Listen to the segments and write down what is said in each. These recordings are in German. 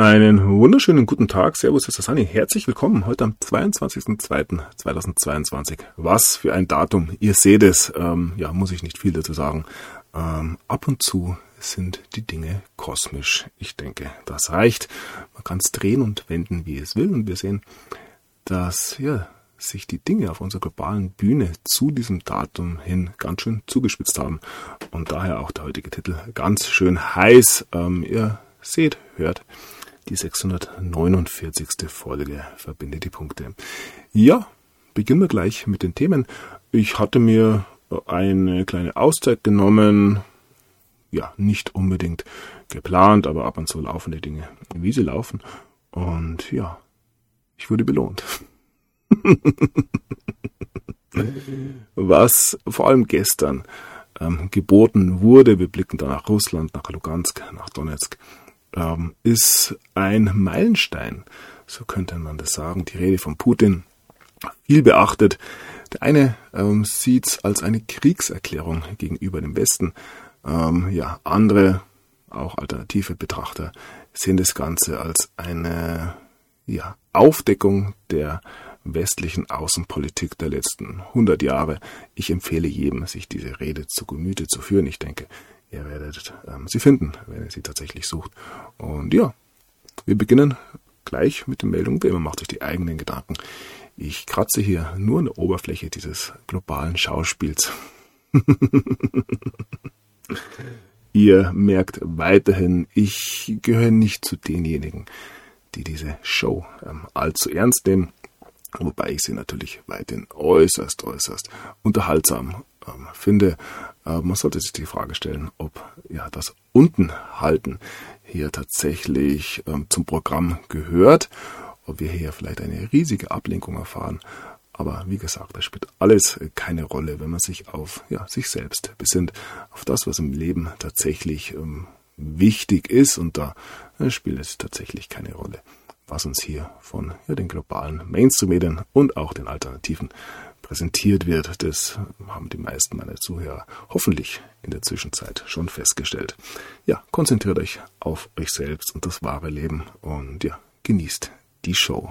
Einen wunderschönen guten Tag. Servus, das ist Sunny. Herzlich willkommen heute am 22.02.2022. Was für ein Datum. Ihr seht es, muss ich nicht viel dazu sagen. Ab und zu sind die Dinge kosmisch. Ich denke, das reicht. Man kann es drehen und wenden, wie es will. Und wir sehen, dass sich die Dinge auf unserer globalen Bühne zu diesem Datum hin ganz schön zugespitzt haben. Und daher auch der heutige Titel ganz schön heiß. Ihr seht, hört, die 649. Folge Verbinde die Punkte. Ja, beginnen wir gleich mit den Themen. Ich hatte mir eine kleine Auszeit genommen. Ja, nicht unbedingt geplant, aber ab und zu laufen die Dinge, wie sie laufen. Und ja, ich wurde belohnt. Was vor allem gestern geboten wurde, wir blicken da nach Russland, nach Lugansk, nach Donetsk, ist ein Meilenstein, so könnte man das sagen, die Rede von Putin, viel beachtet. Der eine sieht es als eine Kriegserklärung gegenüber dem Westen, andere, auch alternative Betrachter, sehen das Ganze als eine Aufdeckung der westlichen Außenpolitik der letzten 100 Jahre. Ich empfehle jedem, sich diese Rede zu Gemüte zu führen. Ich denke, ihr werdet sie finden, wenn ihr sie tatsächlich sucht. Und ja, wir beginnen gleich mit den Meldungen. Wie immer, macht euch die eigenen Gedanken. Ich kratze hier nur an der Oberfläche dieses globalen Schauspiels. Ihr merkt weiterhin, ich gehöre nicht zu denjenigen, die diese Show allzu ernst nehmen. Wobei ich sie natürlich weiterhin äußerst unterhaltsam finde. Man sollte sich die Frage stellen, ob das Untenhalten hier tatsächlich zum Programm gehört, ob wir hier vielleicht eine riesige Ablenkung erfahren. Aber wie gesagt, das spielt alles keine Rolle, wenn man sich auf sich selbst besinnt, auf das, was im Leben tatsächlich wichtig ist. Und da spielt es tatsächlich keine Rolle, was uns hier von den globalen Mainstream-Medien und auch den Alternativen präsentiert wird. Das haben die meisten meiner Zuhörer hoffentlich in der Zwischenzeit schon festgestellt. Ja, konzentriert euch auf euch selbst und das wahre Leben und genießt die Show.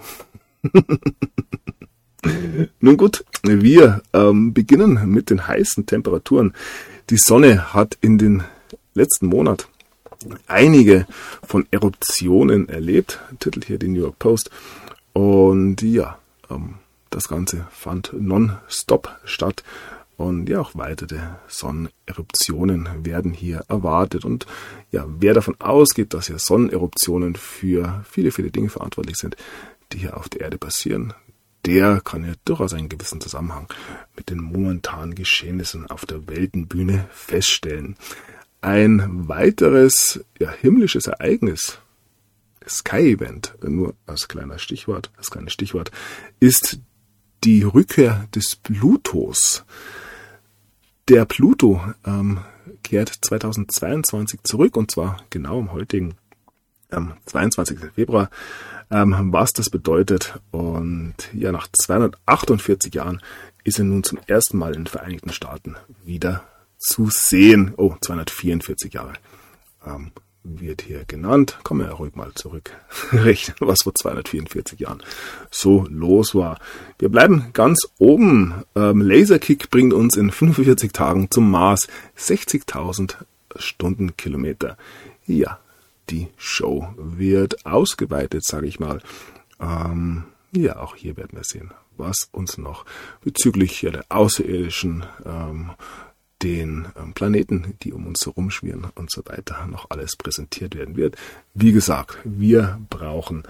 Nun gut, wir beginnen mit den heißen Temperaturen. Die Sonne hat in den letzten Monat einige von Eruptionen erlebt, titelt hier die New York Post. Und das Ganze fand nonstop statt. Und auch weitere Sonneneruptionen werden hier erwartet. Und wer davon ausgeht, dass Sonneneruptionen für viele, viele Dinge verantwortlich sind, die hier auf der Erde passieren, der kann durchaus einen gewissen Zusammenhang mit den momentanen Geschehnissen auf der Weltenbühne feststellen. Ein weiteres himmlisches Ereignis, Sky-Event, nur als kleines Stichwort, ist die Rückkehr des Plutos. Der Pluto kehrt 2022 zurück, und zwar genau am heutigen 22. Februar, was das bedeutet. Und nach 248 Jahren ist er nun zum ersten Mal in den Vereinigten Staaten wieder zu sehen. 244 Jahre wird hier genannt. Kommen wir ruhig mal zurück. Rechnen, was vor 244 Jahren so los war. Wir bleiben ganz oben. Laserkick bringt uns in 45 Tagen zum Mars. 60.000 Stundenkilometer. Ja, die Show wird ausgeweitet, sage ich mal. Auch hier werden wir sehen, was uns noch bezüglich der Außerirdischen, den Planeten, die um uns herum schwirren und so weiter, noch alles präsentiert werden wird. Wie gesagt, wir brauchen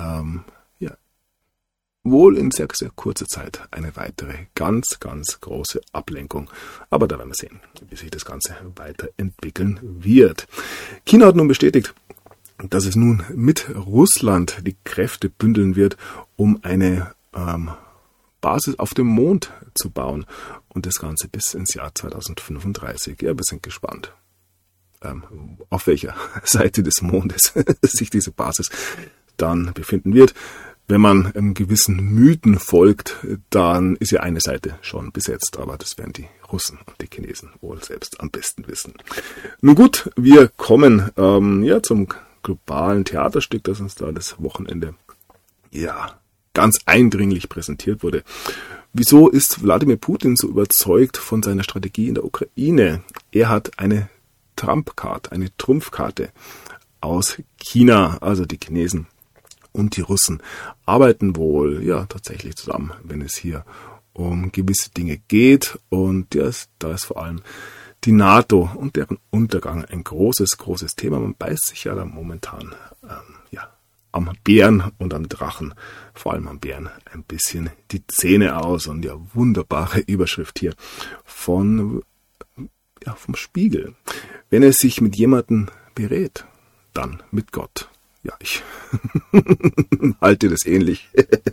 wohl in sehr, sehr kurzer Zeit eine weitere ganz, ganz große Ablenkung. Aber da werden wir sehen, wie sich das Ganze weiterentwickeln wird. China hat nun bestätigt, dass es nun mit Russland die Kräfte bündeln wird, um eine Basis auf dem Mond zu bauen. Und das Ganze bis ins Jahr 2035. Ja, wir sind gespannt, auf welcher Seite des Mondes sich diese Basis dann befinden wird. Wenn man gewissen Mythen folgt, dann ist ja eine Seite schon besetzt, aber das werden die Russen und die Chinesen wohl selbst am besten wissen. Nun gut, wir kommen zum globalen Theaterstück, das uns da das Wochenende ganz eindringlich präsentiert wurde. Wieso ist Wladimir Putin so überzeugt von seiner Strategie in der Ukraine? Er hat eine Trumpkarte, eine Trumpfkarte aus China, also die Chinesen und die Russen arbeiten wohl tatsächlich zusammen, wenn es hier um gewisse Dinge geht. Und da ist vor allem die NATO und deren Untergang ein großes Thema. Man beißt sich ja da momentan am Bären und am Drachen, vor allem am Bären, ein bisschen die Zähne aus. Und wunderbare Überschrift hier vom Spiegel. Wenn er sich mit jemandem berät, dann mit Gott. Ja, ich halte das ähnlich.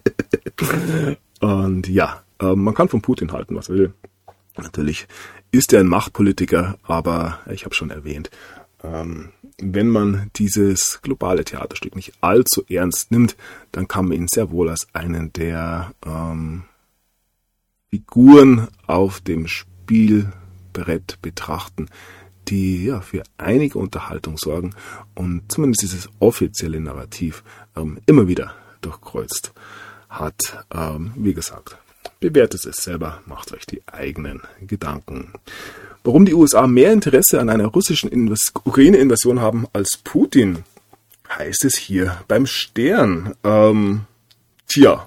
Und man kann von Putin halten, was er will. Natürlich ist er ein Machtpolitiker, aber ich habe schon erwähnt, wenn man dieses globale Theaterstück nicht allzu ernst nimmt, dann kann man ihn sehr wohl als einen der Figuren auf dem Spielbrett betrachten, die für einige Unterhaltung sorgen und zumindest dieses offizielle Narrativ immer wieder durchkreuzt hat. Wie gesagt, bewertet es selber, macht euch die eigenen Gedanken. Warum die USA mehr Interesse an einer russischen Ukraine-Invasion haben als Putin, heißt es hier beim Stern. Wir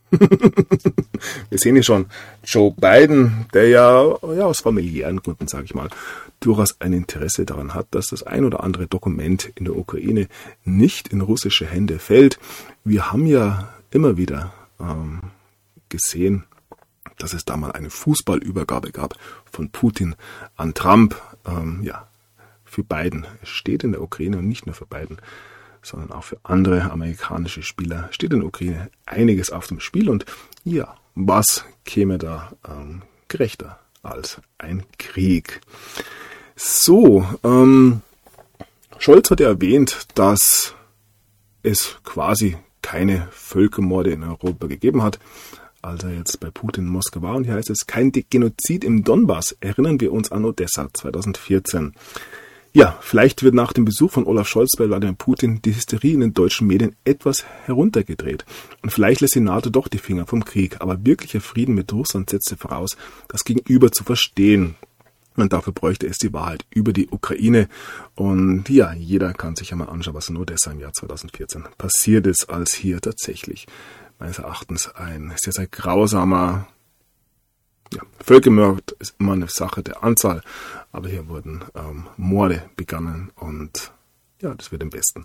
sehen hier schon Joe Biden, der aus familiären Gründen, sage ich mal, durchaus ein Interesse daran hat, dass das ein oder andere Dokument in der Ukraine nicht in russische Hände fällt. Wir haben ja immer wieder gesehen, dass es da mal eine Fußballübergabe gab von Putin an Trump. Für Biden steht in der Ukraine und nicht nur für Biden, sondern auch für andere amerikanische Spieler steht in der Ukraine einiges auf dem Spiel. Und was käme da gerechter als ein Krieg? So, Scholz hat ja erwähnt, dass es quasi keine Völkermorde in Europa gegeben hat, als er jetzt bei Putin in Moskau war. Und hier heißt es, kein Genozid im Donbass. Erinnern wir uns an Odessa 2014. Ja, vielleicht wird nach dem Besuch von Olaf Scholz bei Wladimir Putin die Hysterie in den deutschen Medien etwas heruntergedreht. Und vielleicht lässt die NATO doch die Finger vom Krieg. Aber wirklicher Frieden mit Russland setzte voraus, das Gegenüber zu verstehen. Und dafür bräuchte es die Wahrheit über die Ukraine. Und jeder kann sich ja mal anschauen, was in Odessa im Jahr 2014 passiert ist, als hier tatsächlich meines Erachtens ein sehr, sehr grausamer Völkermord ist immer eine Sache der Anzahl, aber hier wurden Morde begangen und das wird im Westen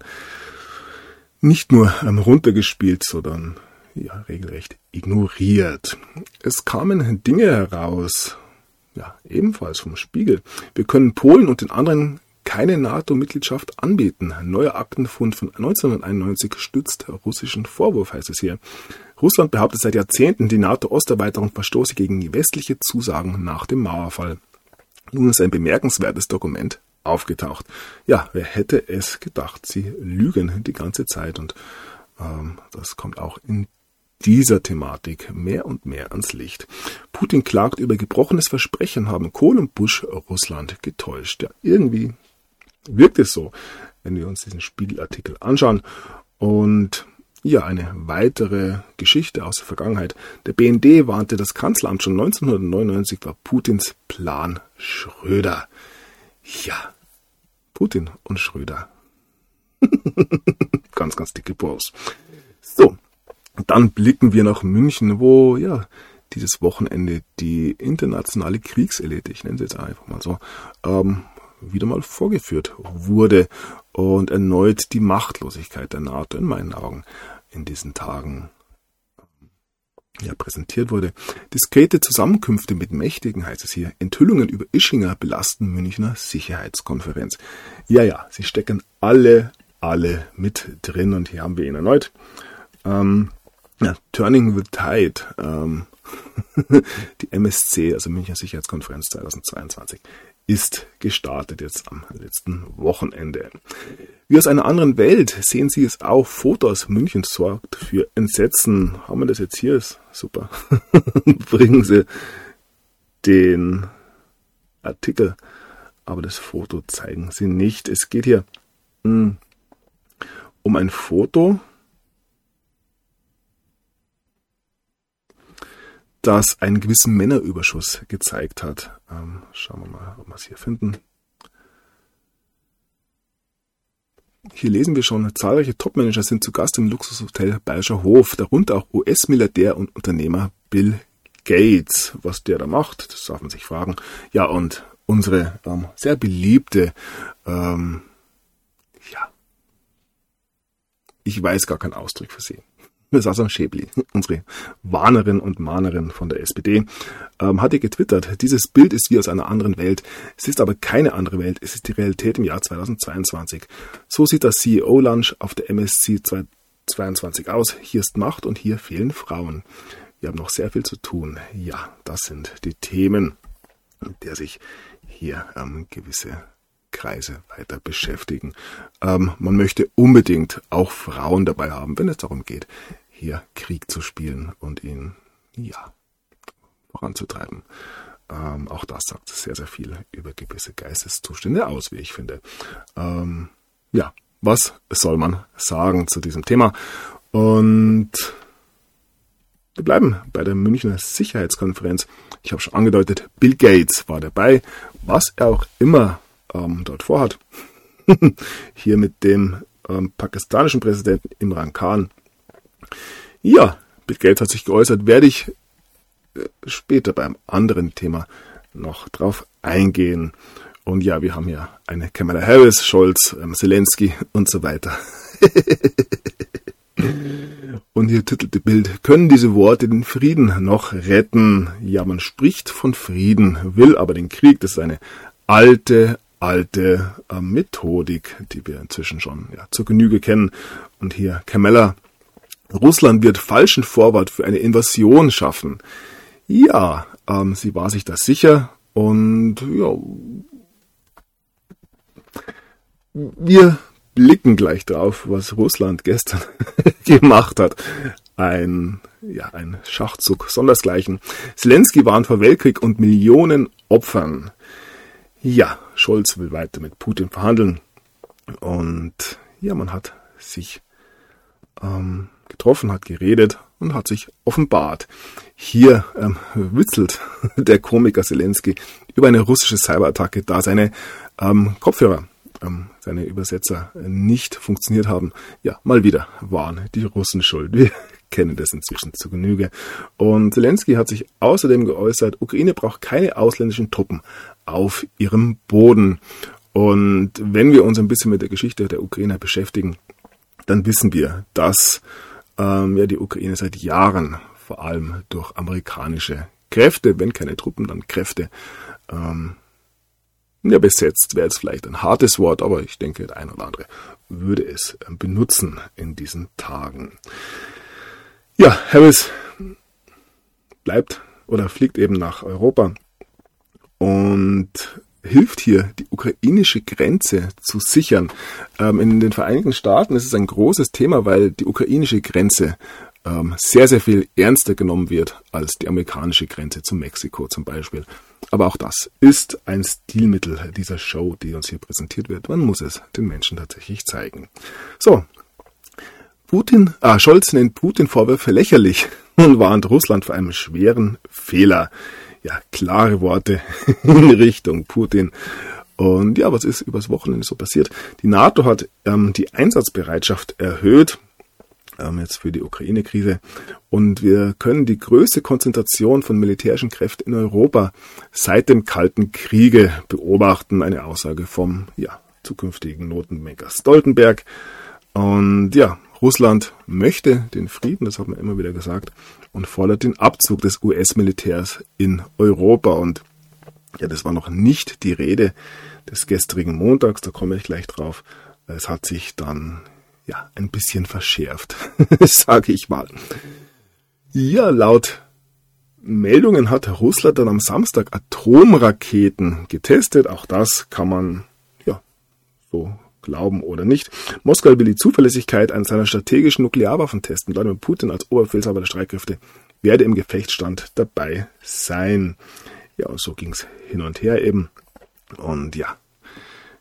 nicht nur runtergespielt, sondern regelrecht ignoriert. Es kamen Dinge heraus, ebenfalls vom Spiegel. Wir können Polen und den anderen keine NATO-Mitgliedschaft anbieten. Neuer Aktenfund von 1991 stützt russischen Vorwurf, heißt es hier. Russland behauptet seit Jahrzehnten, die NATO-Osterweiterung verstoße gegen westliche Zusagen nach dem Mauerfall. Nun ist ein bemerkenswertes Dokument aufgetaucht. Wer hätte es gedacht? Sie lügen die ganze Zeit und das kommt auch in dieser Thematik mehr und mehr ans Licht. Putin klagt über gebrochenes Versprechen, haben Kohl und Bush Russland getäuscht. Irgendwie wirkt es so, wenn wir uns diesen Spiegelartikel anschauen. Und eine weitere Geschichte aus der Vergangenheit. Der BND warnte das Kanzleramt schon 1999 war Putins Plan Schröder. Putin und Schröder. Ganz, ganz dicke Bros. So, dann blicken wir nach München, wo dieses Wochenende die internationale Kriegselite, ich nenne sie jetzt einfach mal so, wieder mal vorgeführt wurde und erneut die Machtlosigkeit der NATO in meinen Augen in diesen Tagen präsentiert wurde. Diskrete Zusammenkünfte mit Mächtigen, heißt es hier. Enthüllungen über Ischinger belasten Münchner Sicherheitskonferenz. Sie stecken alle mit drin und hier haben wir ihn erneut. Turning the Tide, die MSC, also Münchner Sicherheitskonferenz 2022, ist gestartet jetzt am letzten Wochenende. Wie aus einer anderen Welt sehen Sie es auch. Foto aus München sorgt für Entsetzen. Haben wir das jetzt hier? Ist super. Bringen Sie den Artikel, aber das Foto zeigen Sie nicht. Es geht hier um ein Foto, das einen gewissen Männerüberschuss gezeigt hat. Schauen wir mal, ob wir es hier finden. Hier lesen wir schon, zahlreiche Topmanager sind zu Gast im Luxushotel Bayerischer Hof, darunter auch US-Milliardär und Unternehmer Bill Gates. Was der da macht, das darf man sich fragen. Ja, und unsere sehr beliebte, ich weiß gar keinen Ausdruck für sie. Sascha Schäbli, unsere Warnerin und Mahnerin von der SPD, hatte getwittert, dieses Bild ist wie aus einer anderen Welt. Es ist aber keine andere Welt, es ist die Realität im Jahr 2022. So sieht das CEO-Lunch auf der MSC 2022 aus. Hier ist Macht und hier fehlen Frauen. Wir haben noch sehr viel zu tun. Ja, das sind die Themen, mit der sich hier gewisse Kreise weiter beschäftigen. Man möchte unbedingt auch Frauen dabei haben, wenn es darum geht, hier Krieg zu spielen und ihn voranzutreiben. Auch das sagt sehr, sehr viel über gewisse Geisteszustände aus, wie ich finde. Was soll man sagen zu diesem Thema? Und wir bleiben bei der Münchner Sicherheitskonferenz. Ich habe schon angedeutet, Bill Gates war dabei, was er auch immer dort vorhat. Hier mit dem pakistanischen Präsidenten Imran Khan. Ja, Bill Gates hat sich geäußert, werde ich später beim anderen Thema noch drauf eingehen. Und ja, wir haben hier eine Kamala Harris, Scholz, Zelensky und so weiter. Und hier titelte Bild, können diese Worte den Frieden noch retten? Ja, man spricht von Frieden, will aber den Krieg. Das ist eine alte Methodik, die wir inzwischen schon zur Genüge kennen. Und hier Kamala, Russland wird falschen Vorwand für eine Invasion schaffen. Ja, sie war sich da sicher und wir blicken gleich drauf, was Russland gestern gemacht hat. Ein Schachzug sondersgleichen. Zelensky warnt vor Weltkrieg und Millionen Opfern. Ja, Scholz will weiter mit Putin verhandeln. Und man hat sich getroffen, hat geredet und hat sich offenbart. Hier witzelt der Komiker Zelensky über eine russische Cyberattacke, da seine Kopfhörer, seine Übersetzer nicht funktioniert haben. Ja, mal wieder waren die Russen schuld. Wir kennen das inzwischen zu Genüge. Und Zelensky hat sich außerdem geäußert, Ukraine braucht keine ausländischen Truppen auf ihrem Boden. Und wenn wir uns ein bisschen mit der Geschichte der Ukraine beschäftigen, dann wissen wir, dass die Ukraine seit Jahren vor allem durch amerikanische Kräfte, wenn keine Truppen, dann Kräfte, besetzt wäre jetzt vielleicht ein hartes Wort, aber ich denke, der ein oder andere würde es benutzen in diesen Tagen. Ja, Harris bleibt oder fliegt eben nach Europa und hilft hier, die ukrainische Grenze zu sichern. In den Vereinigten Staaten ist es ein großes Thema, weil die ukrainische Grenze sehr, sehr viel ernster genommen wird als die amerikanische Grenze zu Mexiko zum Beispiel. Aber auch das ist ein Stilmittel dieser Show, die uns hier präsentiert wird. Man muss es den Menschen tatsächlich zeigen. So, Scholz nennt Putin-Vorwürfe lächerlich und warnt Russland vor einem schweren Fehler. Ja, klare Worte in Richtung Putin. Und was ist übers Wochenende so passiert? Die NATO hat die Einsatzbereitschaft erhöht, jetzt für die Ukraine-Krise. Und wir können die größte Konzentration von militärischen Kräften in Europa seit dem Kalten Kriege beobachten. Eine Aussage vom zukünftigen Notenbanker Stoltenberg. Und Russland möchte den Frieden, das hat man immer wieder gesagt, und fordert den Abzug des US-Militärs in Europa. Und das war noch nicht die Rede des gestrigen Montags, da komme ich gleich drauf. Es hat sich dann ein bisschen verschärft, sage ich mal. Ja, laut Meldungen hat Russland dann am Samstag Atomraketen getestet. Auch das kann man so glauben oder nicht. Moskau will die Zuverlässigkeit an seiner strategischen Nuklearwaffen testen. Wladimir Putin als Oberbefehlshaber der Streitkräfte werde im Gefechtsstand dabei sein. Ja, und so ging es hin und her eben. Und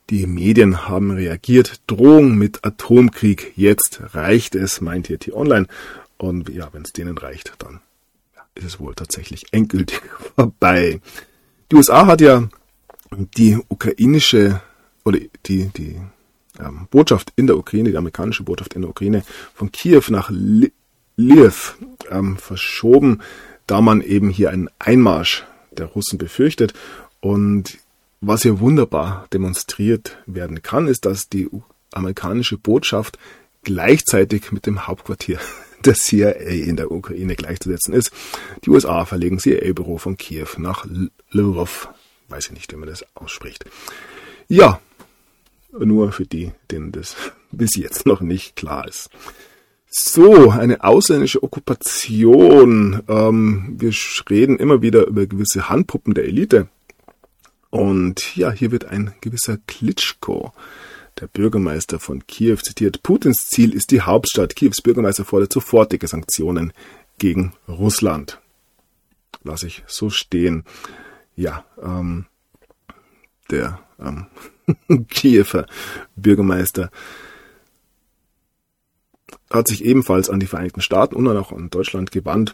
Die Medien haben reagiert, Drohung mit Atomkrieg, jetzt reicht es, meint hier T-Online. Und ja, wenn es denen reicht, dann ist es wohl tatsächlich endgültig vorbei. Die USA hat ja die ukrainische, oder die Botschaft in der Ukraine, die amerikanische Botschaft in der Ukraine von Kiew nach Lviv verschoben, da man eben hier einen Einmarsch der Russen befürchtet. Und was hier wunderbar demonstriert werden kann, ist, dass die amerikanische Botschaft gleichzeitig mit dem Hauptquartier der CIA in der Ukraine gleichzusetzen ist. Die USA verlegen CIA-Büro von Kiew nach Lviv. Weiß ich nicht, wie man das ausspricht. Ja, nur für die, denen das bis jetzt noch nicht klar ist. So, eine ausländische Okkupation. Wir reden immer wieder über gewisse Handpuppen der Elite. Und ja, hier wird ein gewisser Klitschko, der Bürgermeister von Kiew, zitiert: Putins Ziel ist die Hauptstadt. Kiews Bürgermeister fordert sofortige Sanktionen gegen Russland. Lasse ich so stehen. Ja, der Kiewer Bürgermeister hat sich ebenfalls an die Vereinigten Staaten und auch an Deutschland gewandt,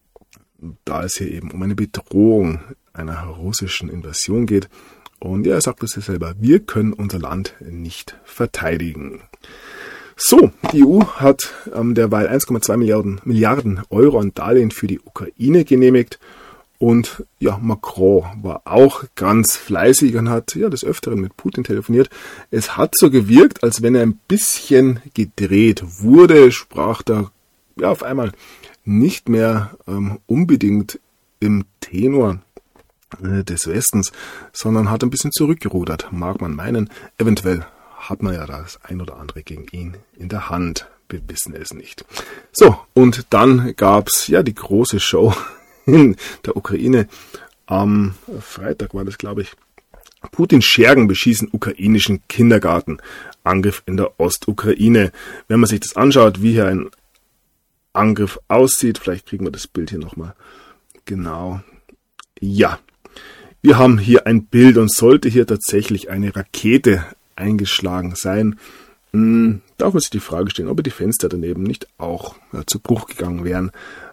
da es hier eben um eine Bedrohung einer russischen Invasion geht. Und ja, er sagt es selber, wir können unser Land nicht verteidigen. So, die EU hat derweil 1,2 Milliarden Euro an Darlehen für die Ukraine genehmigt. Und ja, Macron war auch ganz fleißig und hat ja des Öfteren mit Putin telefoniert. Es hat so gewirkt, als wenn er ein bisschen gedreht wurde, sprach da ja auf einmal nicht mehr unbedingt im Tenor des Westens, sondern hat ein bisschen zurückgerudert, mag man meinen. Eventuell hat man ja das ein oder andere gegen ihn in der Hand. Wir wissen es nicht. So, und dann gab's ja die große Show in der Ukraine. Am Freitag war das, glaube ich. Putins Schergen beschießen ukrainischen Kindergarten. Angriff in der Ostukraine. Wenn man sich das anschaut, wie hier ein Angriff aussieht, vielleicht kriegen wir das Bild hier nochmal genau. Ja, wir haben hier ein Bild und sollte hier tatsächlich eine Rakete eingeschlagen sein, darf man sich die Frage stellen, ob die Fenster daneben nicht auch zu Bruch gegangen wären.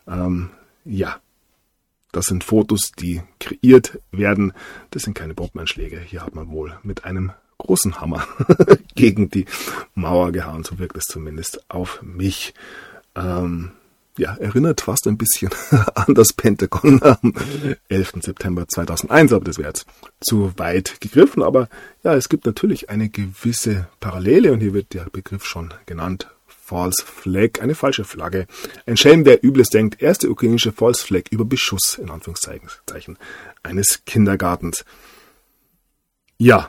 Ja, das sind Fotos, die kreiert werden. Das sind keine Bombenanschläge. Hier hat man wohl mit einem großen Hammer gegen die Mauer gehauen. So wirkt es zumindest auf mich. Ja, erinnert fast ein bisschen an das Pentagon am 11. September 2001, aber das wäre jetzt zu weit gegriffen. Aber ja, es gibt natürlich eine gewisse Parallele und hier wird der Begriff schon genannt. False Flag, eine falsche Flagge. Ein Schelm, wer Übles denkt. Erste ukrainische False Flag über Beschuss, in Anführungszeichen, eines Kindergartens. Ja,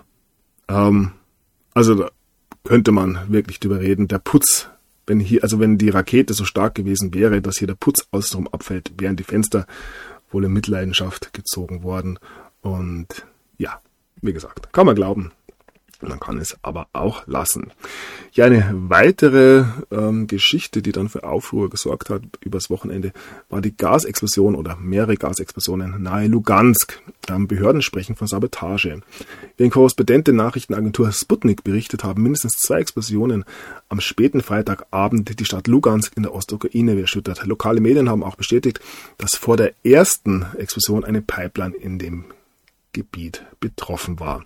also da könnte man wirklich drüber reden. Der Putz, wenn die Rakete so stark gewesen wäre, dass hier der Putz außenrum abfällt, wären die Fenster wohl in Mitleidenschaft gezogen worden. Und ja, wie gesagt, kann man glauben. Man kann es aber auch lassen. Ja, eine weitere Geschichte, die dann für Aufruhr gesorgt hat übers Wochenende, war die Gasexplosion oder mehrere Gasexplosionen nahe Lugansk. Behörden sprechen von Sabotage. Wie ein Korrespondent der Nachrichtenagentur Sputnik berichtet, haben mindestens 2 Explosionen am späten Freitagabend die Stadt Lugansk in der Ostukraine erschüttert. Lokale Medien haben auch bestätigt, dass vor der ersten Explosion eine Pipeline in dem Gebiet betroffen war.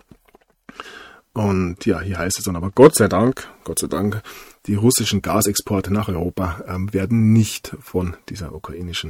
Und ja, hier heißt es dann aber Gott sei Dank, die russischen Gasexporte nach Europa werden nicht von dieser ukrainischen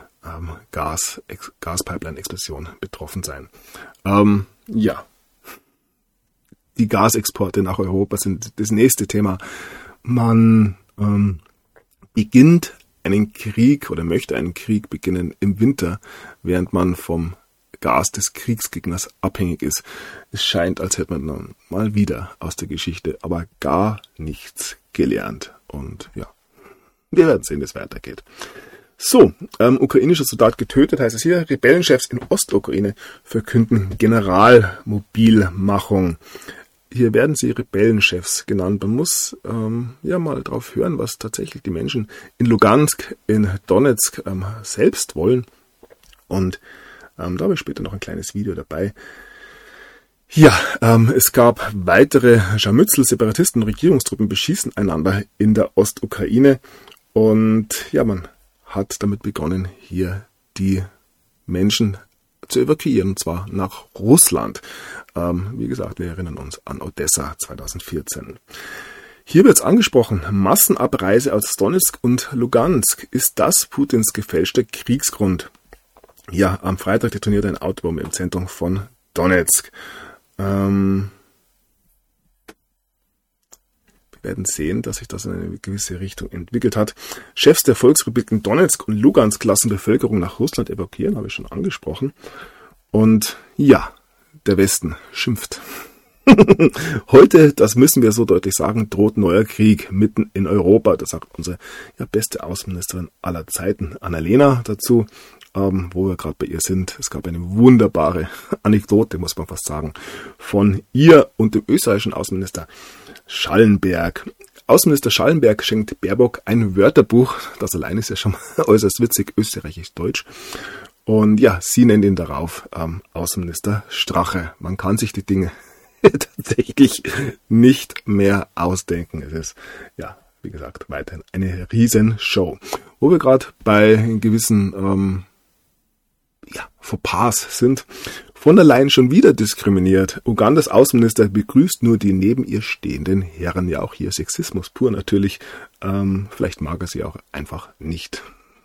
Gaspipeline-Explosion betroffen sein. Ja, die Gasexporte nach Europa sind das nächste Thema. Man beginnt einen Krieg oder möchte einen Krieg beginnen im Winter, während man vom Gas des Kriegsgegners abhängig ist. Es scheint, als hätte man dann mal wieder aus der Geschichte aber gar nichts gelernt. Und ja, wir werden sehen, wie es weitergeht. So, ukrainischer Soldat getötet, heißt es hier. Rebellenchefs in Ostukraine verkünden Generalmobilmachung. Hier werden sie Rebellenchefs genannt. Man muss ja mal drauf hören, was tatsächlich die Menschen in Lugansk, in Donetsk selbst wollen. Und da habe ich später noch ein kleines Video dabei. Ja, es gab weitere Scharmützel. Separatisten und Regierungstruppen beschießen einander in der Ostukraine. Und ja, man hat damit begonnen, hier die Menschen zu evakuieren, und zwar nach Russland. Wie gesagt, wir erinnern uns an Odessa 2014. Hier wird es angesprochen, Massenabreise aus Donetsk und Lugansk. Ist das Putins gefälschter Kriegsgrund? Ja, am Freitag detoniert ein Autobombe im Zentrum von Donetsk. Wir werden sehen, dass sich das in eine gewisse Richtung entwickelt hat. Chefs der Volksrepubliken Donetsk und Lugansk lassen Bevölkerung nach Russland evakuieren, habe ich schon angesprochen. Und ja, der Westen schimpft. Heute, das müssen wir so deutlich sagen, droht neuer Krieg mitten in Europa. Das sagt unsere beste Außenministerin aller Zeiten, Annalena, dazu, wo wir gerade bei ihr sind. Es gab eine wunderbare Anekdote, muss man fast sagen, von ihr und dem österreichischen Außenminister Schallenberg. Außenminister Schallenberg schenkt Baerbock ein Wörterbuch. Das allein ist ja schon äußerst witzig, österreichisch-deutsch. Und ja, sie nennt ihn darauf Außenminister Strache. Man kann sich die Dinge tatsächlich nicht mehr ausdenken. Es ist, ja, wie gesagt, weiterhin eine Riesenshow. Wo wir gerade bei gewissen Fauxpas sind. Von der Leyen schon wieder diskriminiert. Ugandas Außenminister begrüßt nur die neben ihr stehenden Herren. Ja, auch hier Sexismus pur natürlich. Vielleicht mag er sie auch einfach nicht.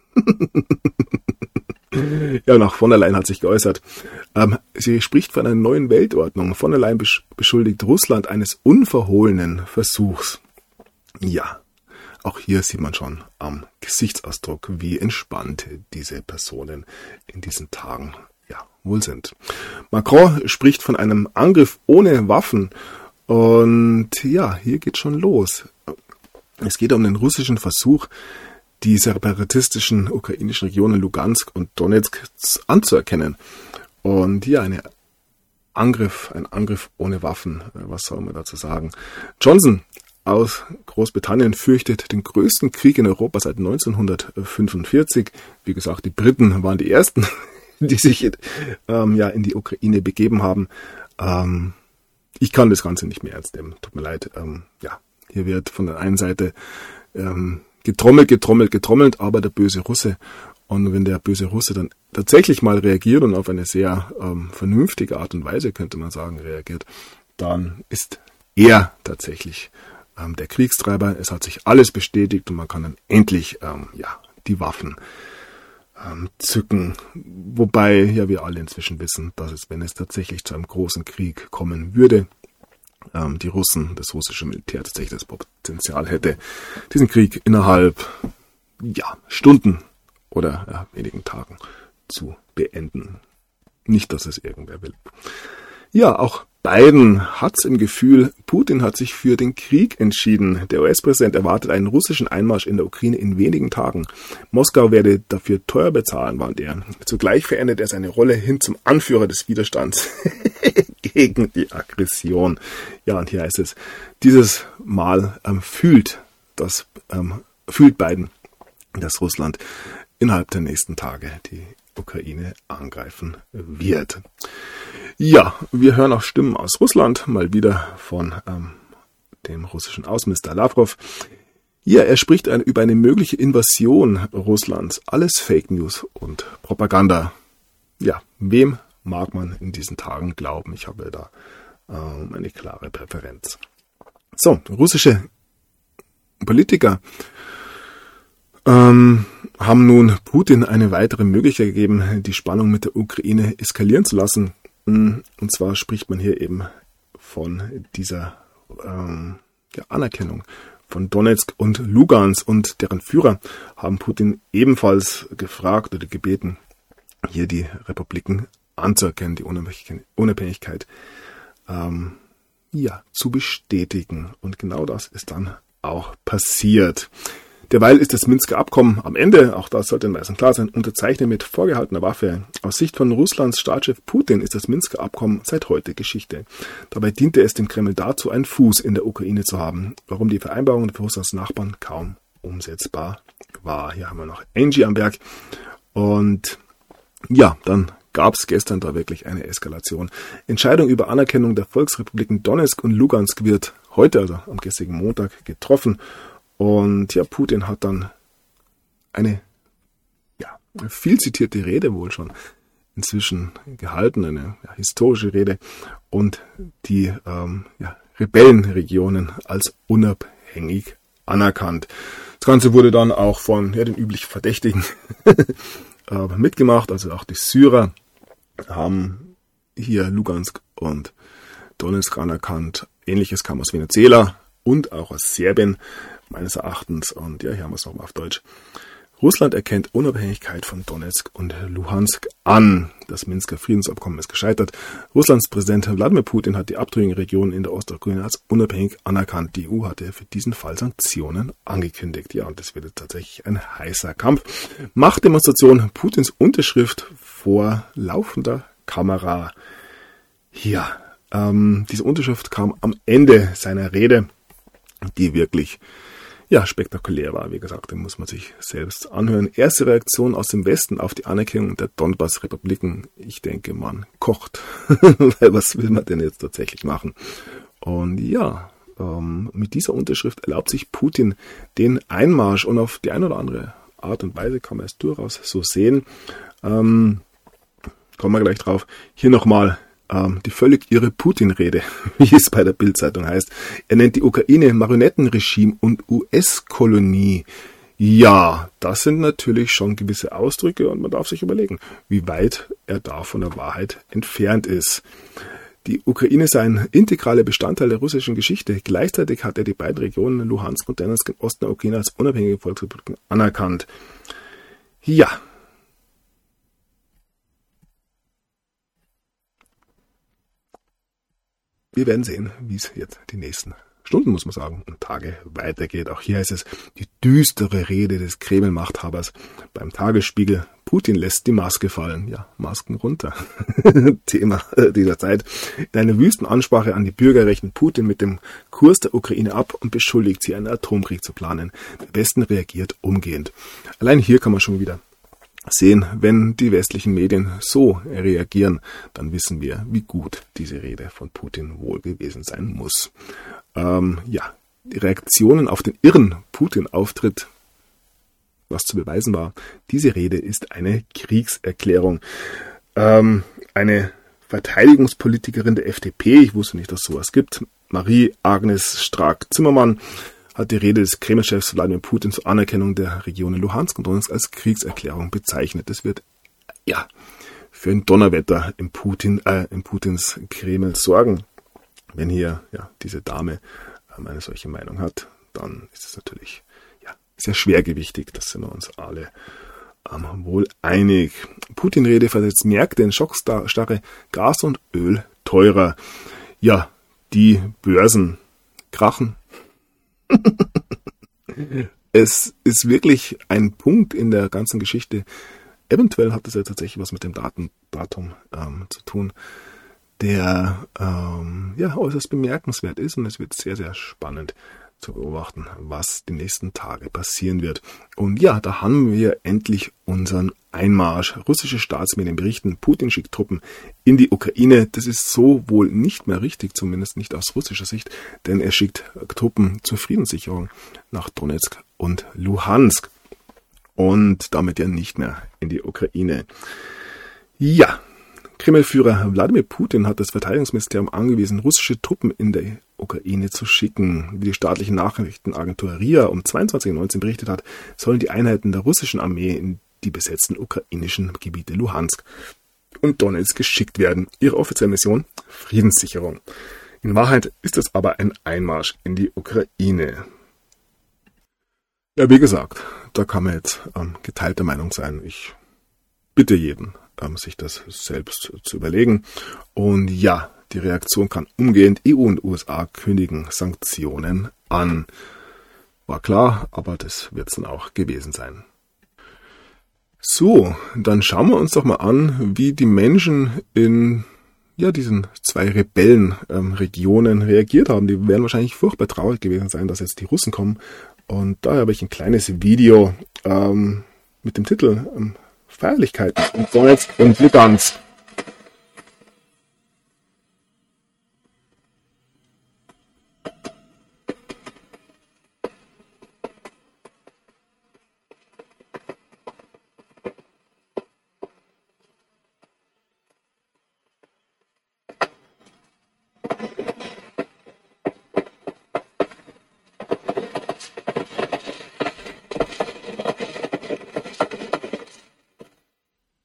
Ja, und auch von der Leyen hat sich geäußert. Sie spricht von einer neuen Weltordnung. Von der Leyen beschuldigt Russland eines unverhohlenen Versuchs. Ja, auch hier sieht man schon am Gesichtsausdruck, wie entspannt diese Personen in diesen Tagen wohl sind. Macron spricht von einem Angriff ohne Waffen. Und ja, hier geht schon los. Es geht um den russischen Versuch, die separatistischen ukrainischen Regionen Lugansk und Donetsk anzuerkennen. Und ja, ein Angriff ohne Waffen. Was soll man dazu sagen? Johnson aus Großbritannien fürchtet den größten Krieg in Europa seit 1945. Wie gesagt, die Briten waren die ersten, die sich in die Ukraine begeben haben. Ich kann das Ganze nicht mehr ernst nehmen. Tut mir leid. Hier wird von der einen Seite getrommelt, aber der böse Russe. Und wenn der böse Russe dann tatsächlich mal reagiert und auf eine sehr vernünftige Art und Weise, könnte man sagen, reagiert, dann ist er tatsächlich der Kriegstreiber. Es hat sich alles bestätigt und man kann dann endlich die Waffen zücken. Wobei wir alle inzwischen wissen, dass es, wenn es tatsächlich zu einem großen Krieg kommen würde, die Russen, das russische Militär tatsächlich das Potenzial hätte, diesen Krieg innerhalb Stunden oder wenigen Tagen zu beenden. Nicht, dass es irgendwer will. Ja, auch Biden hat's im Gefühl, Putin hat sich für den Krieg entschieden. Der US-Präsident erwartet einen russischen Einmarsch in der Ukraine in wenigen Tagen. Moskau werde dafür teuer bezahlen, warnt er. Zugleich verändert er seine Rolle hin zum Anführer des Widerstands gegen die Aggression. Ja, und hier heißt es, dieses Mal fühlt Biden, dass Russland innerhalb der nächsten Tage die Ukraine angreifen wird. Ja, wir hören auch Stimmen aus Russland, mal wieder von dem russischen Außenminister Lavrov. Ja, er spricht über eine mögliche Invasion Russlands. Alles Fake News und Propaganda. Ja, wem mag man in diesen Tagen glauben? Ich habe da eine klare Präferenz. So, russische Politiker haben nun Putin eine weitere Möglichkeit gegeben, die Spannung mit der Ukraine eskalieren zu lassen. Und zwar spricht man hier eben von dieser Anerkennung von Donetsk und Lugansk, und deren Führer haben Putin ebenfalls gefragt oder gebeten, hier die Republiken anzuerkennen, die Unabhängigkeit zu bestätigen. Und genau das ist dann auch passiert. Derweil ist das Minsker Abkommen am Ende, auch das sollte den Weißen klar sein, unterzeichnet mit vorgehaltener Waffe. Aus Sicht von Russlands Staatschef Putin ist das Minsker Abkommen seit heute Geschichte. Dabei diente es dem Kreml dazu, einen Fuß in der Ukraine zu haben, warum die Vereinbarung für Russlands Nachbarn kaum umsetzbar war. Hier haben wir noch Angie am Werk. Und ja, dann gab es gestern da wirklich eine Eskalation. Entscheidung über Anerkennung der Volksrepubliken Donezk und Lugansk wird heute, also am gestrigen Montag, getroffen. Und ja, Putin hat dann eine viel zitierte Rede wohl schon inzwischen gehalten, eine historische Rede, und die Rebellenregionen als unabhängig anerkannt. Das Ganze wurde dann auch von den üblich Verdächtigen mitgemacht, also auch die Syrer haben hier Lugansk und Donezk anerkannt. Ähnliches kam aus Venezuela und auch aus Serbien, meines Erachtens. Und ja, hier haben wir es nochmal auf Deutsch. Russland erkennt Unabhängigkeit von Donezk und Luhansk an. Das Minsker Friedensabkommen ist gescheitert. Russlands Präsident Wladimir Putin hat die abtrünnigen Regionen in der Ostukraine als unabhängig anerkannt. Die EU hatte für diesen Fall Sanktionen angekündigt. Ja, und das wird jetzt tatsächlich ein heißer Kampf. Machtdemonstration, Putins Unterschrift vor laufender Kamera. Ja, diese Unterschrift kam am Ende seiner Rede, die wirklich spektakulär war. Wie gesagt, den muss man sich selbst anhören. Erste Reaktion aus dem Westen auf die Anerkennung der Donbass-Republiken. Ich denke, man kocht. Weil was will man denn jetzt tatsächlich machen? Und ja, mit dieser Unterschrift erlaubt sich Putin den Einmarsch, und auf die eine oder andere Art und Weise kann man es durchaus so sehen. Kommen wir gleich drauf. Hier nochmal die völlig irre Putin-Rede, wie es bei der Bild-Zeitung heißt. Er nennt die Ukraine Marionettenregime und US-Kolonie. Ja, das sind natürlich schon gewisse Ausdrücke, und man darf sich überlegen, wie weit er da von der Wahrheit entfernt ist. Die Ukraine sei ein integraler Bestandteil der russischen Geschichte. Gleichzeitig hat er die beiden Regionen Luhansk und Donezk im Osten der Ukraine als unabhängige Volksrepubliken anerkannt. Ja. Wir werden sehen, wie es jetzt die nächsten Stunden, muss man sagen, und Tage weitergeht. Auch hier heißt es, die düstere Rede des Kreml-Machthabers beim Tagesspiegel. Putin lässt die Maske fallen. Ja, Masken runter. Thema dieser Zeit. In einer wüsten Ansprache an die Bürger rechnet Putin mit dem Kurs der Ukraine ab und beschuldigt sie, einen Atomkrieg zu planen. Der Westen reagiert umgehend. Allein hier kann man schon wieder sehen, wenn die westlichen Medien so reagieren, dann wissen wir, wie gut diese Rede von Putin wohl gewesen sein muss. Die Reaktionen auf den irren Putin-Auftritt, was zu beweisen war, diese Rede ist eine Kriegserklärung. Eine Verteidigungspolitikerin der FDP, ich wusste nicht, dass es sowas gibt, Marie-Agnes Strack-Zimmermann, hat die Rede des Kreml-Chefs Wladimir Putin zur Anerkennung der Regionen Luhansk und Donezk als Kriegserklärung bezeichnet. Das wird für ein Donnerwetter im Putins Kreml sorgen. Wenn hier diese Dame eine solche Meinung hat, dann ist es natürlich sehr schwergewichtig. Das sind wir uns alle wohl einig. Putin-Rede versetzt Märkte in Schockstarre, Gas und Öl teurer. Ja, die Börsen krachen. Es ist wirklich ein Punkt in der ganzen Geschichte. Eventuell hat es ja tatsächlich was mit dem Datum zu tun, der äußerst bemerkenswert ist, und es wird sehr, sehr spannend zu beobachten, was die nächsten Tage passieren wird. Und ja, da haben wir endlich unseren Einmarsch. Russische Staatsmedien berichten, Putin schickt Truppen in die Ukraine. Das ist so wohl nicht mehr richtig, zumindest nicht aus russischer Sicht, denn er schickt Truppen zur Friedenssicherung nach Donezk und Luhansk und damit ja nicht mehr in die Ukraine. Ja, Kreml-Führer Wladimir Putin hat das Verteidigungsministerium angewiesen, russische Truppen in der Ukraine zu schicken. Wie die staatliche Nachrichtenagentur RIA um 22:19 Uhr berichtet hat, sollen die Einheiten der russischen Armee in die besetzten ukrainischen Gebiete Luhansk und Donezk geschickt werden. Ihre offizielle Mission? Friedenssicherung. In Wahrheit ist es aber ein Einmarsch in die Ukraine. Ja, wie gesagt, da kann man jetzt geteilter Meinung sein. Ich bitte jeden, sich das selbst zu überlegen. Und ja, die Reaktion kann umgehend. EU und USA kündigen Sanktionen an. War klar, aber das wird es dann auch gewesen sein. So, dann schauen wir uns doch mal an, wie die Menschen in diesen zwei Rebellenregionen reagiert haben. Die werden wahrscheinlich furchtbar traurig gewesen sein, dass jetzt die Russen kommen. Und daher habe ich ein kleines Video mit dem Titel Feierlichkeiten in Donezk und Lugansk.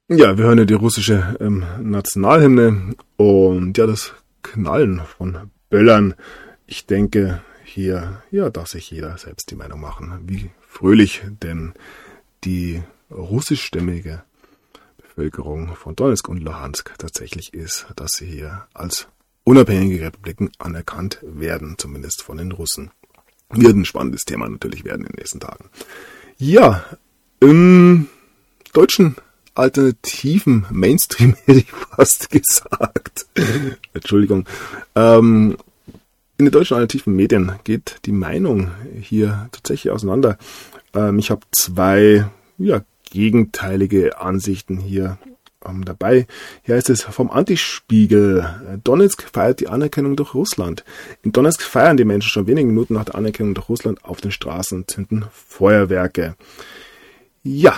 Ja, wir hören ja die russische Nationalhymne und ja, das Knallen von Böllern. Ich denke, hier, ja, darf sich jeder selbst die Meinung machen, wie fröhlich denn die russischstämmige Bevölkerung von Donetsk und Luhansk tatsächlich ist, dass sie hier als unabhängige Republiken anerkannt werden, zumindest von den Russen. Wird ein spannendes Thema natürlich werden in den nächsten Tagen. Ja, im deutschen alternativen Mainstream hätte ich fast gesagt. Entschuldigung. In den deutschen alternativen Medien geht die Meinung hier tatsächlich auseinander. Ich habe zwei gegenteilige Ansichten hier dabei. Hier heißt es vom Antispiegel: Donetsk feiert die Anerkennung durch Russland. In Donetsk feiern die Menschen schon wenige Minuten nach der Anerkennung durch Russland auf den Straßen und zünden Feuerwerke. Ja,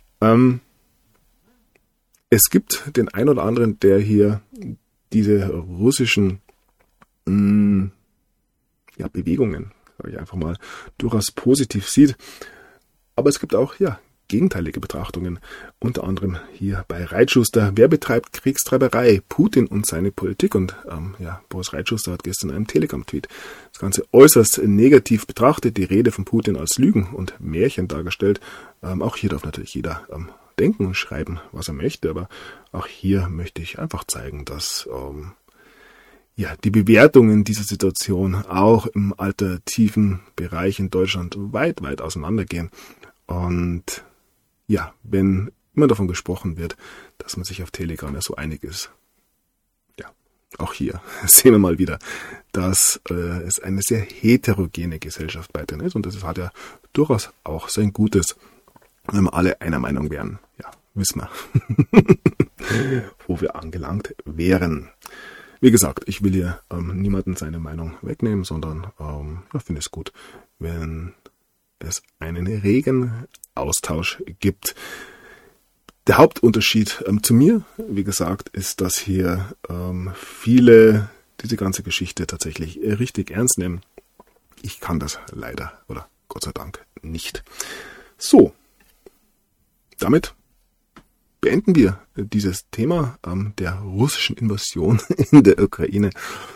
es gibt den einen oder anderen, der hier diese russischen Bewegungen, sage ich einfach mal, durchaus positiv sieht. Aber es gibt auch gegenteilige Betrachtungen, unter anderem hier bei Reitschuster. Wer betreibt Kriegstreiberei? Putin und seine Politik. Und Boris Reitschuster hat gestern in einem Telegram-Tweet das Ganze äußerst negativ betrachtet, die Rede von Putin als Lügen und Märchen dargestellt. Auch hier darf natürlich jeder denken und schreiben, was er möchte, aber auch hier möchte ich einfach zeigen, dass die Bewertungen dieser Situation auch im alternativen Bereich in Deutschland weit, weit auseinandergehen. Und wenn immer davon gesprochen wird, dass man sich auf Telegram ja so einig ist, auch hier sehen wir mal wieder, dass es eine sehr heterogene Gesellschaft weiterhin ist und das hat ja durchaus auch sein Gutes, wenn wir alle einer Meinung wären. Ja, wissen wir, wo wir angelangt wären. Wie gesagt, ich will hier niemanden seine Meinung wegnehmen, sondern finde es gut, wenn es einen regen Austausch gibt. Der Hauptunterschied zu mir, wie gesagt, ist, dass hier viele diese ganze Geschichte tatsächlich richtig ernst nehmen. Ich kann das leider oder Gott sei Dank nicht. So, damit beenden wir dieses Thema der russischen Invasion in der Ukraine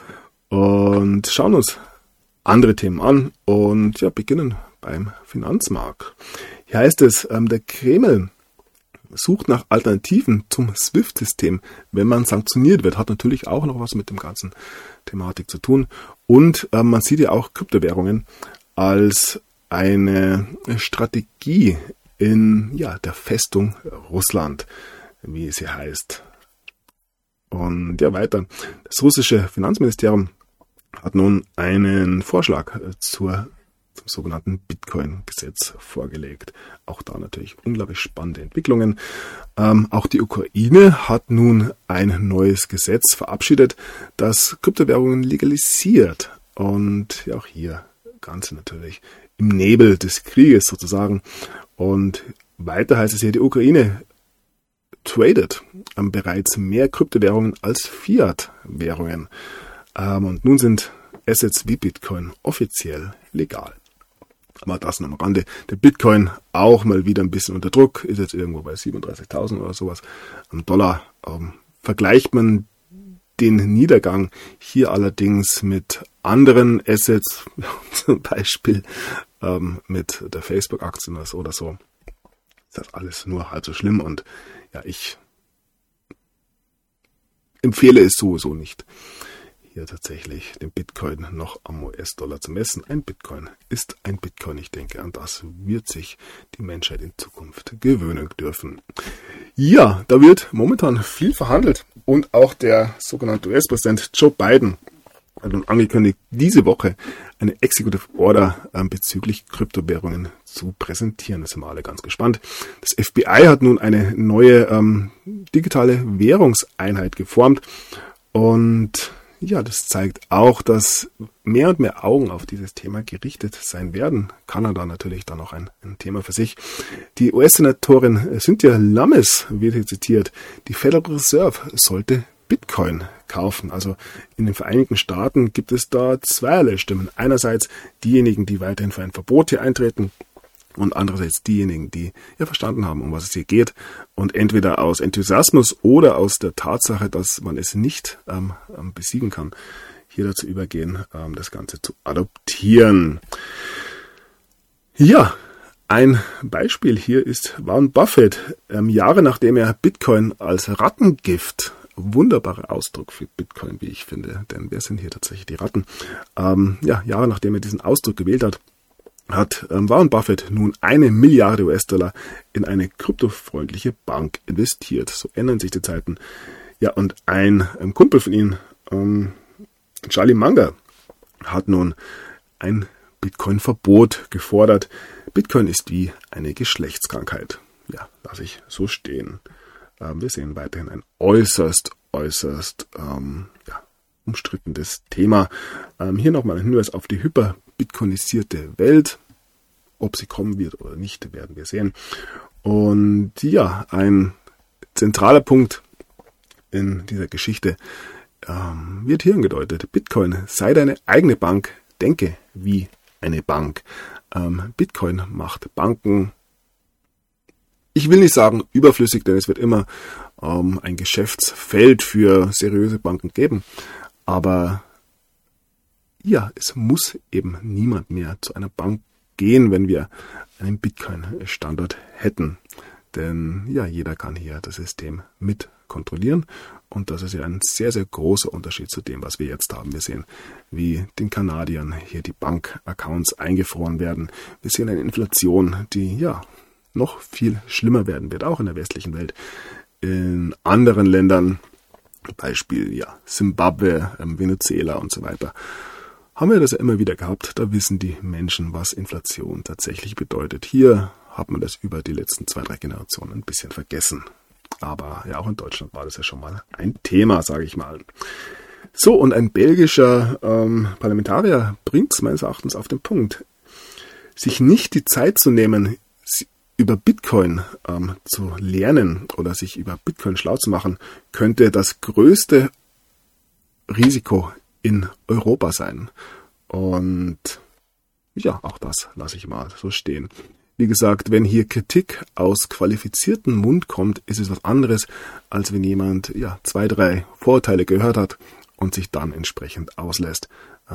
und schauen uns andere Themen an und beginnen beim Finanzmarkt. Hier heißt es, der Kreml sucht nach Alternativen zum SWIFT-System, wenn man sanktioniert wird. Hat natürlich auch noch was mit dem ganzen Thematik zu tun. Und man sieht ja auch Kryptowährungen als eine Strategie in der Festung Russland, wie sie heißt. Und weiter. Das russische Finanzministerium hat nun einen Vorschlag zum sogenannten Bitcoin-Gesetz vorgelegt. Auch da natürlich unglaublich spannende Entwicklungen. Auch die Ukraine hat nun ein neues Gesetz verabschiedet, das Kryptowährungen legalisiert. Und auch hier Ganze natürlich im Nebel des Krieges sozusagen. Und weiter heißt es hier, die Ukraine tradet bereits mehr Kryptowährungen als Fiat-Währungen. Und nun sind Assets wie Bitcoin offiziell legal. Aber das noch am Rande. Der Bitcoin auch mal wieder ein bisschen unter Druck, ist jetzt irgendwo bei 37.000 oder sowas am Dollar. Vergleicht man den Niedergang hier allerdings mit anderen Assets, zum Beispiel mit der Facebook-Aktie oder so, ist das alles nur halb so schlimm und ich empfehle es sowieso nicht, hier tatsächlich den Bitcoin noch am US-Dollar zu messen. Ein Bitcoin ist ein Bitcoin. Ich denke, an das wird sich die Menschheit in Zukunft gewöhnen dürfen. Ja, da wird momentan viel verhandelt und auch der sogenannte US-Präsident Joe Biden hat nun angekündigt, diese Woche eine Executive Order bezüglich Kryptowährungen zu präsentieren. Da sind wir alle ganz gespannt. Das FBI hat nun eine neue digitale Währungseinheit geformt und das zeigt auch, dass mehr und mehr Augen auf dieses Thema gerichtet sein werden. Kanada natürlich dann noch ein Thema für sich. Die US-Senatorin Cynthia Lummis wird hier zitiert. Die Federal Reserve sollte Bitcoin kaufen. Also in den Vereinigten Staaten gibt es da zweierlei Stimmen. Einerseits diejenigen, die weiterhin für ein Verbot hier eintreten, und andererseits diejenigen, die ja verstanden haben, um was es hier geht und entweder aus Enthusiasmus oder aus der Tatsache, dass man es nicht besiegen kann, hier dazu übergehen, das Ganze zu adoptieren. Ja, ein Beispiel hier ist Warren Buffett. Jahre nachdem er Bitcoin als Rattengift, wunderbarer Ausdruck für Bitcoin, wie ich finde, denn wer sind hier tatsächlich die Ratten? Jahre nachdem er diesen Ausdruck gewählt hat Warren Buffett nun 1 Milliarde US-Dollar in eine kryptofreundliche Bank investiert. So ändern sich die Zeiten. Ja, und ein Kumpel von ihm, Charlie Munger, hat nun ein Bitcoin-Verbot gefordert. Bitcoin ist wie eine Geschlechtskrankheit. Ja, lasse ich so stehen. Wir sehen weiterhin ein äußerst umstrittenes Thema. Hier nochmal ein Hinweis auf die hyperbitcoinisierte Welt. Ob sie kommen wird oder nicht, werden wir sehen. Und ja, ein zentraler Punkt in dieser Geschichte wird hier angedeutet. Bitcoin sei deine eigene Bank, denke wie eine Bank. Bitcoin macht Banken, ich will nicht sagen überflüssig, denn es wird immer ein Geschäftsfeld für seriöse Banken geben. Aber ja, es muss eben niemand mehr zu einer Bank gehen, wenn wir einen Bitcoin-Standort hätten. Denn ja, jeder kann hier das System mit kontrollieren. Und das ist ja ein sehr, sehr großer Unterschied zu dem, was wir jetzt haben. Wir sehen, wie den Kanadiern hier die Bankaccounts eingefroren werden. Wir sehen eine Inflation, die ja noch viel schlimmer werden wird, auch in der westlichen Welt. In anderen Ländern, Beispiel ja Zimbabwe, Venezuela und so weiter, haben wir das ja immer wieder gehabt. Da wissen die Menschen, was Inflation tatsächlich bedeutet. Hier hat man das über die letzten 2-3 Generationen ein bisschen vergessen. Aber ja, auch in Deutschland war das ja schon mal ein Thema, sage ich mal. So, und ein belgischer Parlamentarier bringt es meines Erachtens auf den Punkt. Sich nicht die Zeit zu nehmen, über Bitcoin zu lernen oder sich über Bitcoin schlau zu machen, könnte das größte Risiko in Europa sein. Und ja, auch das lasse ich mal so stehen. Wie gesagt, wenn hier Kritik aus qualifiziertem Mund kommt, ist es was anderes, als wenn jemand 2-3 Vorurteile gehört hat und sich dann entsprechend auslässt.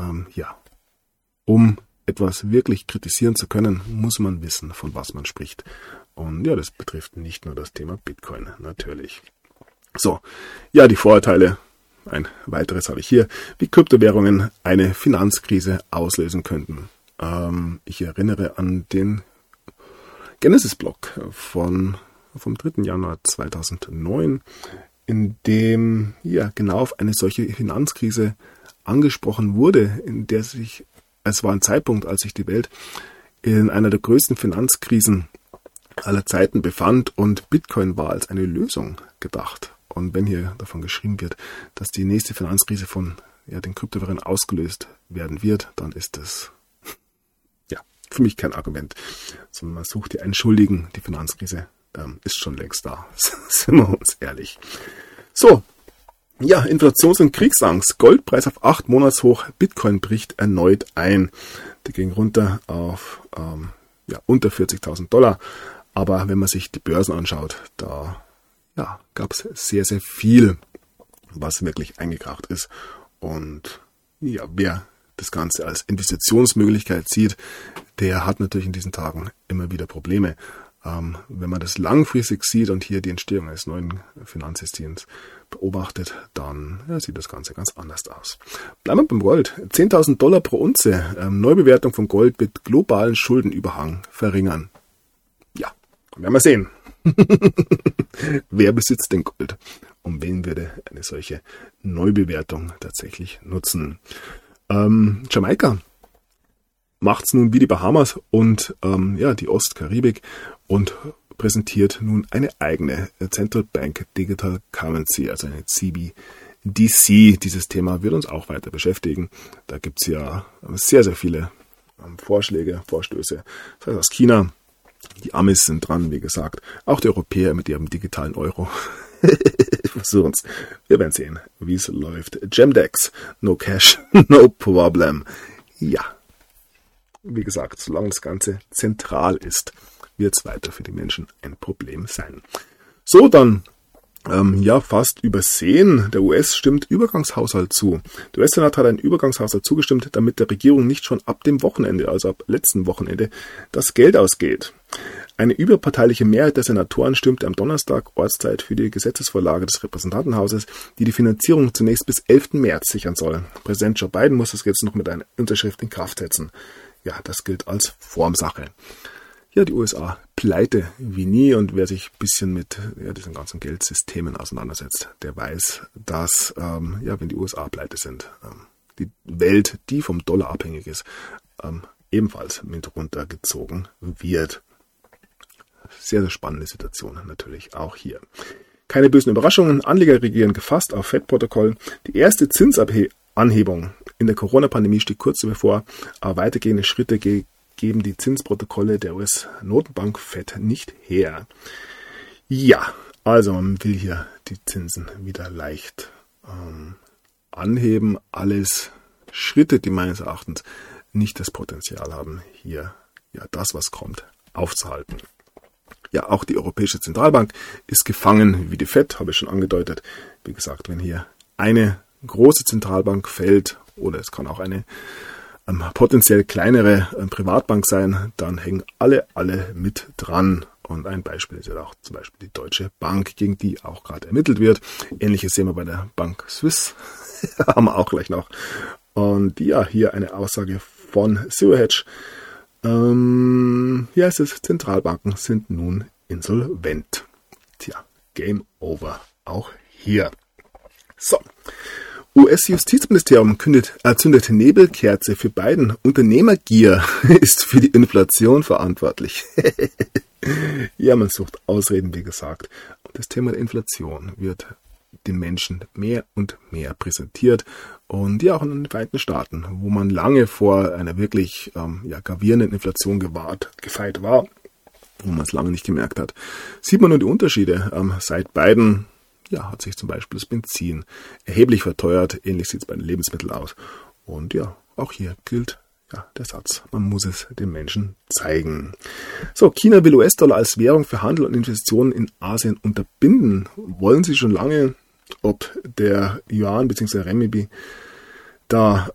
Um etwas wirklich kritisieren zu können, muss man wissen, von was man spricht. Und ja, das betrifft nicht nur das Thema Bitcoin, natürlich. So, ja, die Vorurteile. Ein weiteres habe ich hier, wie Kryptowährungen eine Finanzkrise auslösen könnten. Ich erinnere an den Genesis-Blog vom 3. Januar 2009, in dem genau auf eine solche Finanzkrise angesprochen wurde, es war ein Zeitpunkt, als sich die Welt in einer der größten Finanzkrisen aller Zeiten befand und Bitcoin war als eine Lösung gedacht. Und wenn hier davon geschrieben wird, dass die nächste Finanzkrise von den Kryptowährungen ausgelöst werden wird, dann ist das für mich kein Argument. Sondern man sucht hier einen Schuldigen. Die Finanzkrise ist schon längst da. Sind wir uns ehrlich. So, ja, Inflations- und Kriegsangst. Goldpreis auf 8 Monatshoch. Bitcoin bricht erneut ein. Der ging runter auf unter $40.000. Aber wenn man sich die Börsen anschaut, da gab es sehr, sehr viel, was wirklich eingekracht ist. Und wer das Ganze als Investitionsmöglichkeit sieht, der hat natürlich in diesen Tagen immer wieder Probleme. Wenn man das langfristig sieht und hier die Entstehung eines neuen Finanzsystems beobachtet, dann sieht das Ganze ganz anders aus. Bleiben wir beim Gold. $10.000 pro Unze. Neubewertung von Gold wird globalen Schuldenüberhang verringern. Ja, werden wir sehen. Wer besitzt denn Gold? Und wen würde eine solche Neubewertung tatsächlich nutzen? Jamaika macht's nun wie die Bahamas und die Ostkaribik und präsentiert nun eine eigene Central Bank Digital Currency, also eine CBDC. Dieses Thema wird uns auch weiter beschäftigen. Da gibt's ja sehr, sehr viele Vorstöße, das heißt aus China. Die Amis sind dran, wie gesagt. Auch die Europäer mit ihrem digitalen Euro. Versuchen's. Wir werden sehen, wie es läuft. Gemdex, no cash, no problem. Ja. wie gesagt, solange das Ganze zentral ist, wird es weiter für die Menschen ein Problem sein. So, dann fast übersehen. Der US stimmt Übergangshaushalt zu. Der US-Senat hat einen Übergangshaushalt zugestimmt, damit der Regierung nicht schon ab dem Wochenende, also ab letzten Wochenende, das Geld ausgeht. Eine überparteiliche Mehrheit der Senatoren stimmte am Donnerstag Ortszeit für die Gesetzesvorlage des Repräsentantenhauses, die die Finanzierung zunächst bis 11. März sichern soll. Präsident Joe Biden muss das jetzt noch mit einer Unterschrift in Kraft setzen. Ja, das gilt als Formsache. Ja, die USA pleite wie nie, und wer sich ein bisschen mit diesen ganzen Geldsystemen auseinandersetzt, der weiß, dass, wenn die USA pleite sind, die Welt, die vom Dollar abhängig ist, ebenfalls mit runtergezogen wird. Sehr, sehr spannende Situation natürlich auch hier. Keine bösen Überraschungen. Anleger reagieren gefasst auf FED-Protokoll. Die erste Zinsanhebung in der Corona-Pandemie steht kurz bevor, aber weitergehende Schritte geben die Zinsprotokolle der US-Notenbank FED nicht her. Ja, also man will hier die Zinsen wieder leicht anheben. Alles Schritte, die meines Erachtens nicht das Potenzial haben, hier das, was kommt, aufzuhalten. Ja, auch die Europäische Zentralbank ist gefangen wie die FED, habe ich schon angedeutet. Wie gesagt, wenn hier eine große Zentralbank fällt, oder es kann auch eine potenziell kleinere Privatbank sein, dann hängen alle mit dran. Und ein Beispiel ist ja auch zum Beispiel die Deutsche Bank, gegen die auch gerade ermittelt wird. Ähnliches sehen wir bei der Bank Swiss, haben wir auch gleich noch. Und ja, hier eine Aussage von Zero Hedge. Hier heißt es, Zentralbanken sind nun insolvent. Tja, Game over. Auch hier. So. US-Justizministerium zündet Nebelkerze für Biden. Unternehmergier ist für die Inflation verantwortlich. Ja, man sucht Ausreden, wie gesagt. Und das Thema der Inflation wird den Menschen mehr und mehr präsentiert. Und ja, auch in den Vereinigten Staaten, wo man lange vor einer wirklich gravierenden Inflation gefeit war, wo man es lange nicht gemerkt hat, sieht man nur die Unterschiede. Seit Biden hat sich zum Beispiel das Benzin erheblich verteuert. Ähnlich sieht es bei den Lebensmitteln aus. Und ja, auch hier gilt der Satz, man muss es den Menschen zeigen. So, China will US-Dollar als Währung für Handel und Investitionen in Asien unterbinden. Wollen Sie schon lange, ob der Yuan bzw. Renminbi da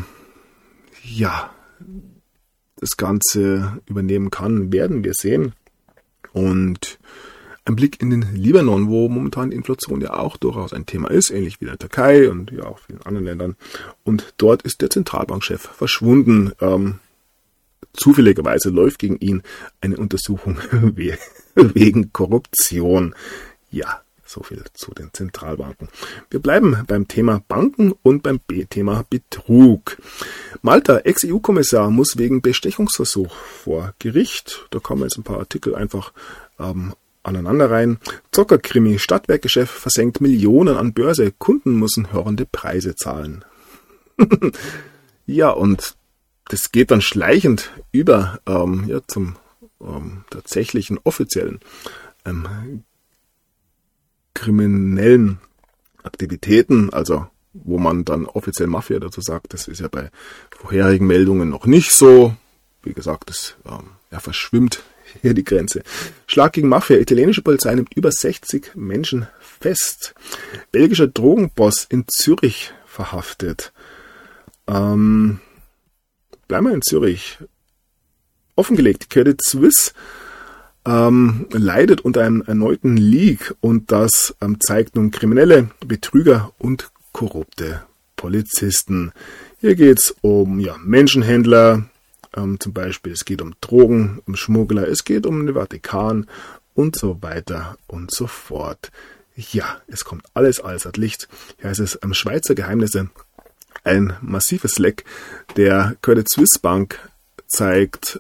das Ganze übernehmen kann, werden wir sehen. Und ein Blick in den Libanon, wo momentan die Inflation ja auch durchaus ein Thema ist, ähnlich wie in der Türkei und ja auch vielen anderen Ländern. Und dort ist der Zentralbankchef verschwunden. Zufälligerweise läuft gegen ihn eine Untersuchung wegen Korruption. Ja, so viel zu den Zentralbanken. Wir bleiben beim Thema Banken und beim Thema Betrug. Malta, Ex-EU-Kommissar, muss wegen Bestechungsversuch vor Gericht. Da kommen jetzt ein paar Artikel einfach aneinander rein. Zockerkrimi, Stadtwerkechef versenkt Millionen an Börse. Kunden müssen hörende Preise zahlen. Ja, und das geht dann schleichend über zum tatsächlichen offiziellen kriminellen Aktivitäten, also wo man dann offiziell Mafia dazu sagt. Das ist ja bei vorherigen Meldungen noch nicht so. Wie gesagt, das verschwimmt hier die Grenze. Schlag gegen Mafia. Italienische Polizei nimmt über 60 Menschen fest. Belgischer Drogenboss in Zürich verhaftet. Bleiben wir in Zürich. Offengelegt, Credit Suisse leidet unter einem erneuten Leak, und das zeigt nun Kriminelle, Betrüger und korrupte Polizisten. Hier geht es um Menschenhändler, zum Beispiel, es geht um Drogen, um Schmuggler, es geht um den Vatikan und so weiter und so fort. Ja, es kommt alles ans Licht. Hier heißt es, Schweizer Geheimnisse, ein massives Leck der Credit Suisse Bank zeigt,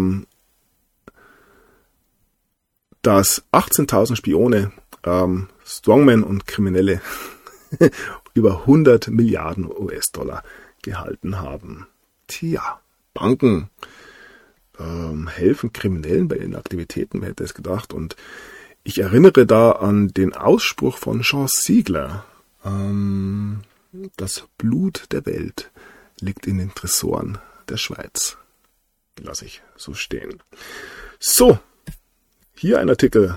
dass 18.000 Spione, Strongmen und Kriminelle über 100 Milliarden US-Dollar gehalten haben. Tja. Banken helfen Kriminellen bei ihren Aktivitäten, wer hätte es gedacht. Und ich erinnere da an den Ausspruch von Jean Ziegler. Das Blut der Welt liegt in den Tresoren der Schweiz. Lasse ich so stehen. So, hier ein Artikel.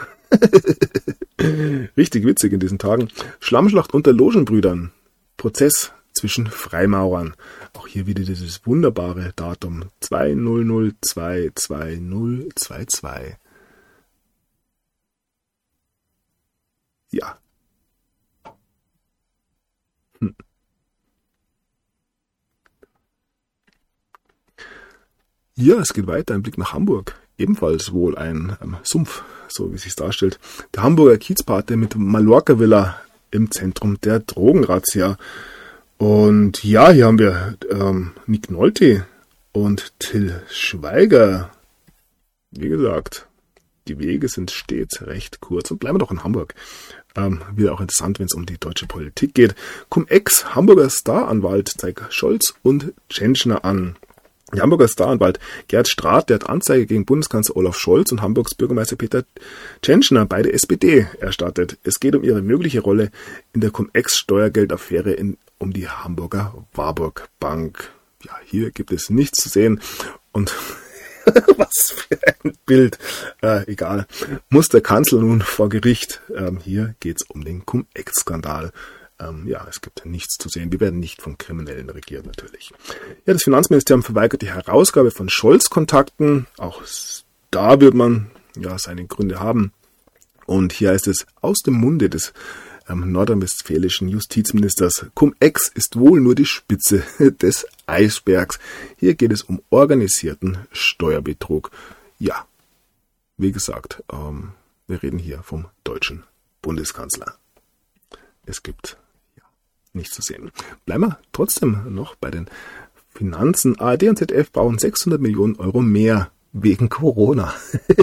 Richtig witzig in diesen Tagen. Schlammschlacht unter Logenbrüdern. Prozess zwischen Freimaurern. Auch hier wieder dieses wunderbare Datum 20022022. Ja. Ja, es geht weiter. Ein Blick nach Hamburg. Ebenfalls wohl ein Sumpf, so wie es sich darstellt. Der Hamburger Kiezpate mit Mallorca-Villa im Zentrum der Drogenrazzia. Und ja, hier haben wir Nick Nolte und Till Schweiger. Wie gesagt, die Wege sind stets recht kurz. Und bleiben wir doch in Hamburg. Wieder auch interessant, wenn es um die deutsche Politik geht. Cum-Ex, Hamburger Staranwalt, zeigt Scholz und Tschentschner an. Der Hamburger Staranwalt Gerd Strath, der hat Anzeige gegen Bundeskanzler Olaf Scholz und Hamburgs Bürgermeister Peter Tschentschner, beide SPD, erstattet. Es geht um ihre mögliche Rolle in der Cum-Ex-Steuergeldaffäre um die Hamburger Warburg Bank. Ja, hier gibt es nichts zu sehen und was für ein Bild. Egal. Muss der Kanzler nun vor Gericht. Hier geht es um den Cum-Ex-Skandal. Ja, es gibt nichts zu sehen. Wir werden nicht von Kriminellen regiert, natürlich. Ja, das Finanzministerium verweigert die Herausgabe von Scholz-Kontakten. Auch da wird man ja seine Gründe haben. Und hier heißt es aus dem Munde des nordrhein-westfälischen Justizministers: Cum-Ex ist wohl nur die Spitze des Eisbergs. Hier geht es um organisierten Steuerbetrug. Ja, wie gesagt, wir reden hier vom deutschen Bundeskanzler. Es gibt nichts zu sehen. Bleiben wir trotzdem noch bei den Finanzen. ARD und ZDF brauchen 600 Millionen Euro mehr wegen Corona.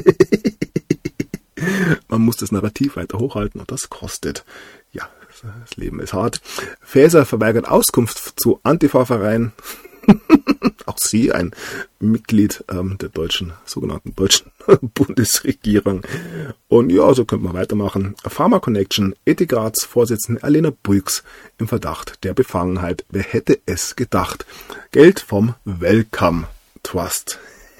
Man muss das Narrativ weiter hochhalten und das kostet. Ja, das Leben ist hart. Faeser verweigert Auskunft zu Antifa-Verein. Auch sie ein Mitglied der sogenannten deutschen Bundesregierung. Und ja, so könnte man weitermachen. Pharma Connection, Ethikrats Vorsitzende Alena Bulks im Verdacht der Befangenheit. Wer hätte es gedacht? Geld vom Wellcome Trust.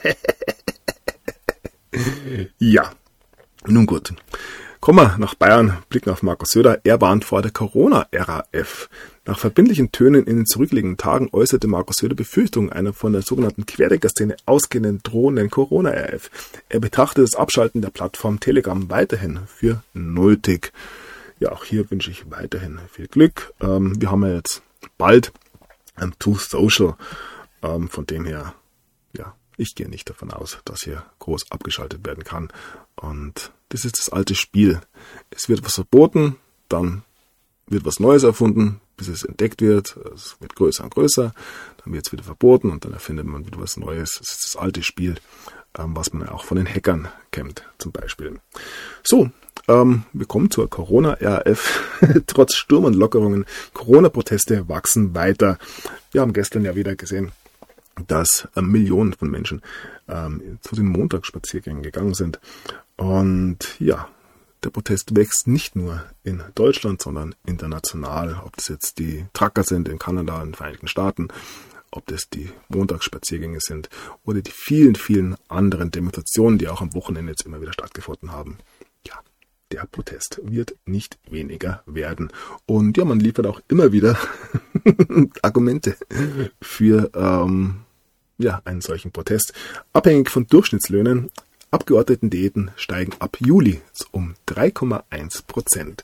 Ja, nun gut. Kommen wir nach Bayern, blicken auf Markus Söder. Er warnt vor der Corona-RAF. Nach verbindlichen Tönen in den zurückliegenden Tagen äußerte Markus Söder Befürchtungen einer von der sogenannten Querdenker-Szene ausgehenden drohenden Corona-RAF. Er betrachtet das Abschalten der Plattform Telegram weiterhin für nötig. Ja, auch hier wünsche ich weiterhin viel Glück. Wir haben ja jetzt bald Truth Social. Von dem her, ja, ich gehe nicht davon aus, dass hier groß abgeschaltet werden kann. Und das ist das alte Spiel. Es wird was verboten, dann wird was Neues erfunden, bis es entdeckt wird. Es wird größer und größer, dann wird es wieder verboten und dann erfindet man wieder was Neues. Das ist das alte Spiel, was man auch von den Hackern kennt, zum Beispiel. So, wir kommen zur Corona-RAF. Trotz Sturm und Lockerungen, Corona-Proteste wachsen weiter. Wir haben gestern ja wieder gesehen, dass Millionen von Menschen zu den Montagsspaziergängen gegangen sind. Und ja, der Protest wächst nicht nur in Deutschland, sondern international. Ob das jetzt die Trucker sind in Kanada, in den Vereinigten Staaten, ob das die Montagsspaziergänge sind oder die vielen, vielen anderen Demonstrationen, die auch am Wochenende jetzt immer wieder stattgefunden haben. Ja, der Protest wird nicht weniger werden. Und ja, man liefert auch immer wieder Argumente für einen solchen Protest. Abhängig von Durchschnittslöhnen, Abgeordnetendiäten steigen ab Juli um 3,1%.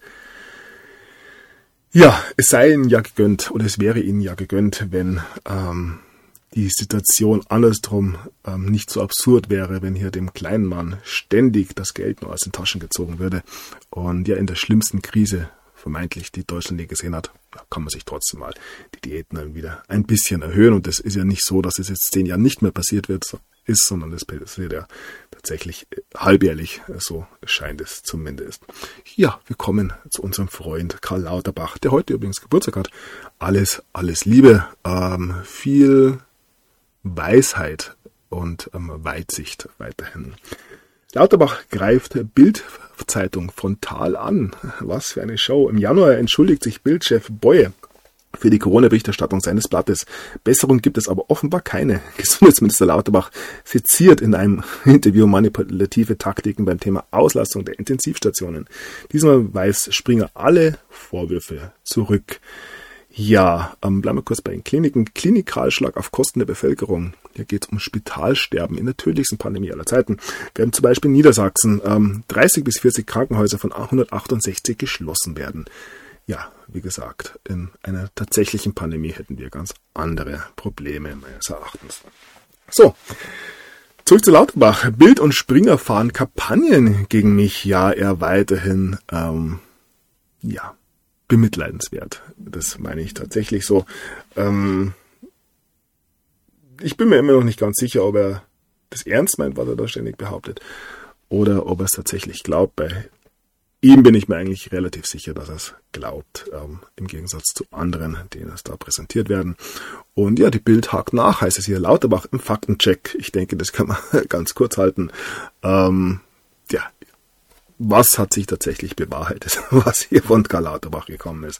Ja, es sei ihnen ja gegönnt, oder es wäre ihnen ja gegönnt, wenn die Situation andersrum nicht so absurd wäre, wenn hier dem kleinen Mann ständig das Geld nur aus den Taschen gezogen würde. Und ja, in der schlimmsten Krise vermeintlich, die Deutschland je gesehen hat, kann man sich trotzdem mal die Diäten dann wieder ein bisschen erhöhen. Und das ist ja nicht so, dass es jetzt 10 Jahren nicht mehr passiert ist, sondern das passiert ja tatsächlich halbjährlich, so scheint es zumindest. Ja, wir kommen zu unserem Freund Karl Lauterbach, der heute übrigens Geburtstag hat. Alles Liebe, viel Weisheit und Weitsicht weiterhin. Lauterbach greift Bild-Zeitung frontal an. Was für eine Show. Im Januar entschuldigt sich Bild-Chef Boye für die Corona-Berichterstattung seines Blattes. Besserung gibt es aber offenbar keine. Gesundheitsminister Lauterbach seziert in einem Interview manipulative Taktiken beim Thema Auslastung der Intensivstationen. Diesmal weist Springer alle Vorwürfe zurück. Ja, bleiben wir kurz bei den Kliniken. Klinikkahlschlag auf Kosten der Bevölkerung. Hier geht es um Spitalsterben in der tödlichsten Pandemie aller Zeiten. Werden zum Beispiel in Niedersachsen 30 bis 40 Krankenhäuser von 168 geschlossen werden. Ja, wie gesagt, in einer tatsächlichen Pandemie hätten wir ganz andere Probleme meines Erachtens. So, zurück zu Lauterbach. Bild und Springer fahren Kampagnen gegen mich. Ja, er weiterhin, bemitleidenswert. Das meine ich tatsächlich so. Ich bin mir immer noch nicht ganz sicher, ob er das ernst meint, was er da ständig behauptet, oder ob er es tatsächlich glaubt. Bei ihm bin ich mir eigentlich relativ sicher, dass er es glaubt, im Gegensatz zu anderen, denen es da präsentiert werden. Und ja, die Bild hakt nach, heißt es hier, Lauterbach im Faktencheck. Ich denke, das kann man ganz kurz halten. Was hat sich tatsächlich bewahrheitet, was hier von Karl Lauterbach gekommen ist.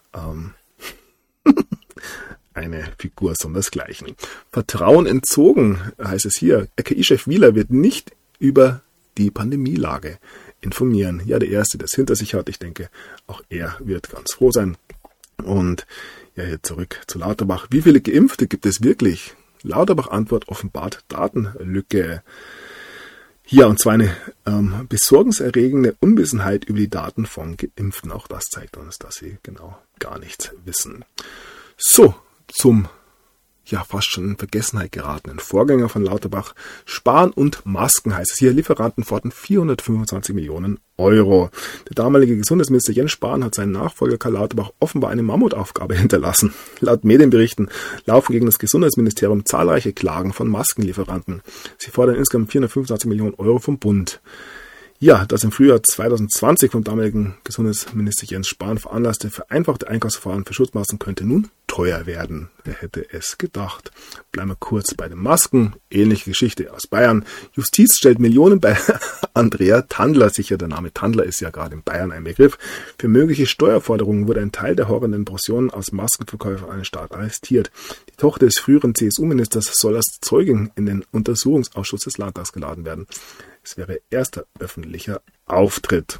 Eine Figur sondersgleichen. Vertrauen entzogen, heißt es hier. RKI-Chef Wieler wird nicht über die Pandemielage informieren. Ja, der Erste, der es hinter sich hat. Ich denke, auch er wird ganz froh sein. Und ja, hier zurück zu Lauterbach. Wie viele Geimpfte gibt es wirklich? Lauterbach-Antwort offenbart Datenlücke. Ja, und zwar eine besorgniserregende Unwissenheit über die Daten von Geimpften. Auch das zeigt uns, dass sie genau gar nichts wissen. So, zum fast schon in Vergessenheit geratenen Vorgänger von Lauterbach. Sparen und Masken heißt es hier. Lieferanten fordern 425 Millionen Euro. Der damalige Gesundheitsminister Jens Spahn hat seinen Nachfolger Karl Lauterbach offenbar eine Mammutaufgabe hinterlassen. Laut Medienberichten laufen gegen das Gesundheitsministerium zahlreiche Klagen von Maskenlieferanten. Sie fordern insgesamt 425 Millionen Euro vom Bund. Ja, das im Frühjahr 2020 vom damaligen Gesundheitsminister Jens Spahn veranlasste vereinfachte Einkaufsverfahren für Schutzmasken könnte nun teuer werden. Wer hätte es gedacht? Bleiben wir kurz bei den Masken. Ähnliche Geschichte aus Bayern. Justiz stellt Millionen bei Andrea Tandler sicher. Der Name Tandler ist ja gerade in Bayern ein Begriff. Für mögliche Steuerforderungen wurde ein Teil der horrenden Portionen aus Maskenverkäufen an den Staat arrestiert. Die Tochter des früheren CSU-Ministers soll als Zeugin in den Untersuchungsausschuss des Landtags geladen werden. Es wäre erster öffentlicher Auftritt.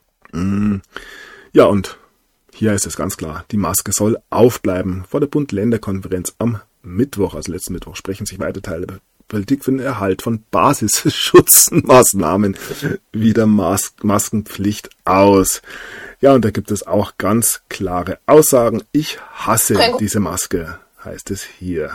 Ja, und hier ist es ganz klar, die Maske soll aufbleiben. Vor der Bund-Länder-Konferenz am Mittwoch, also letzten Mittwoch, sprechen sich weite Teile der Politik für den Erhalt von Basisschutzmaßnahmen wie der Maskenpflicht aus. Ja, und da gibt es auch ganz klare Aussagen. Ich hasse diese Maske, heißt es hier.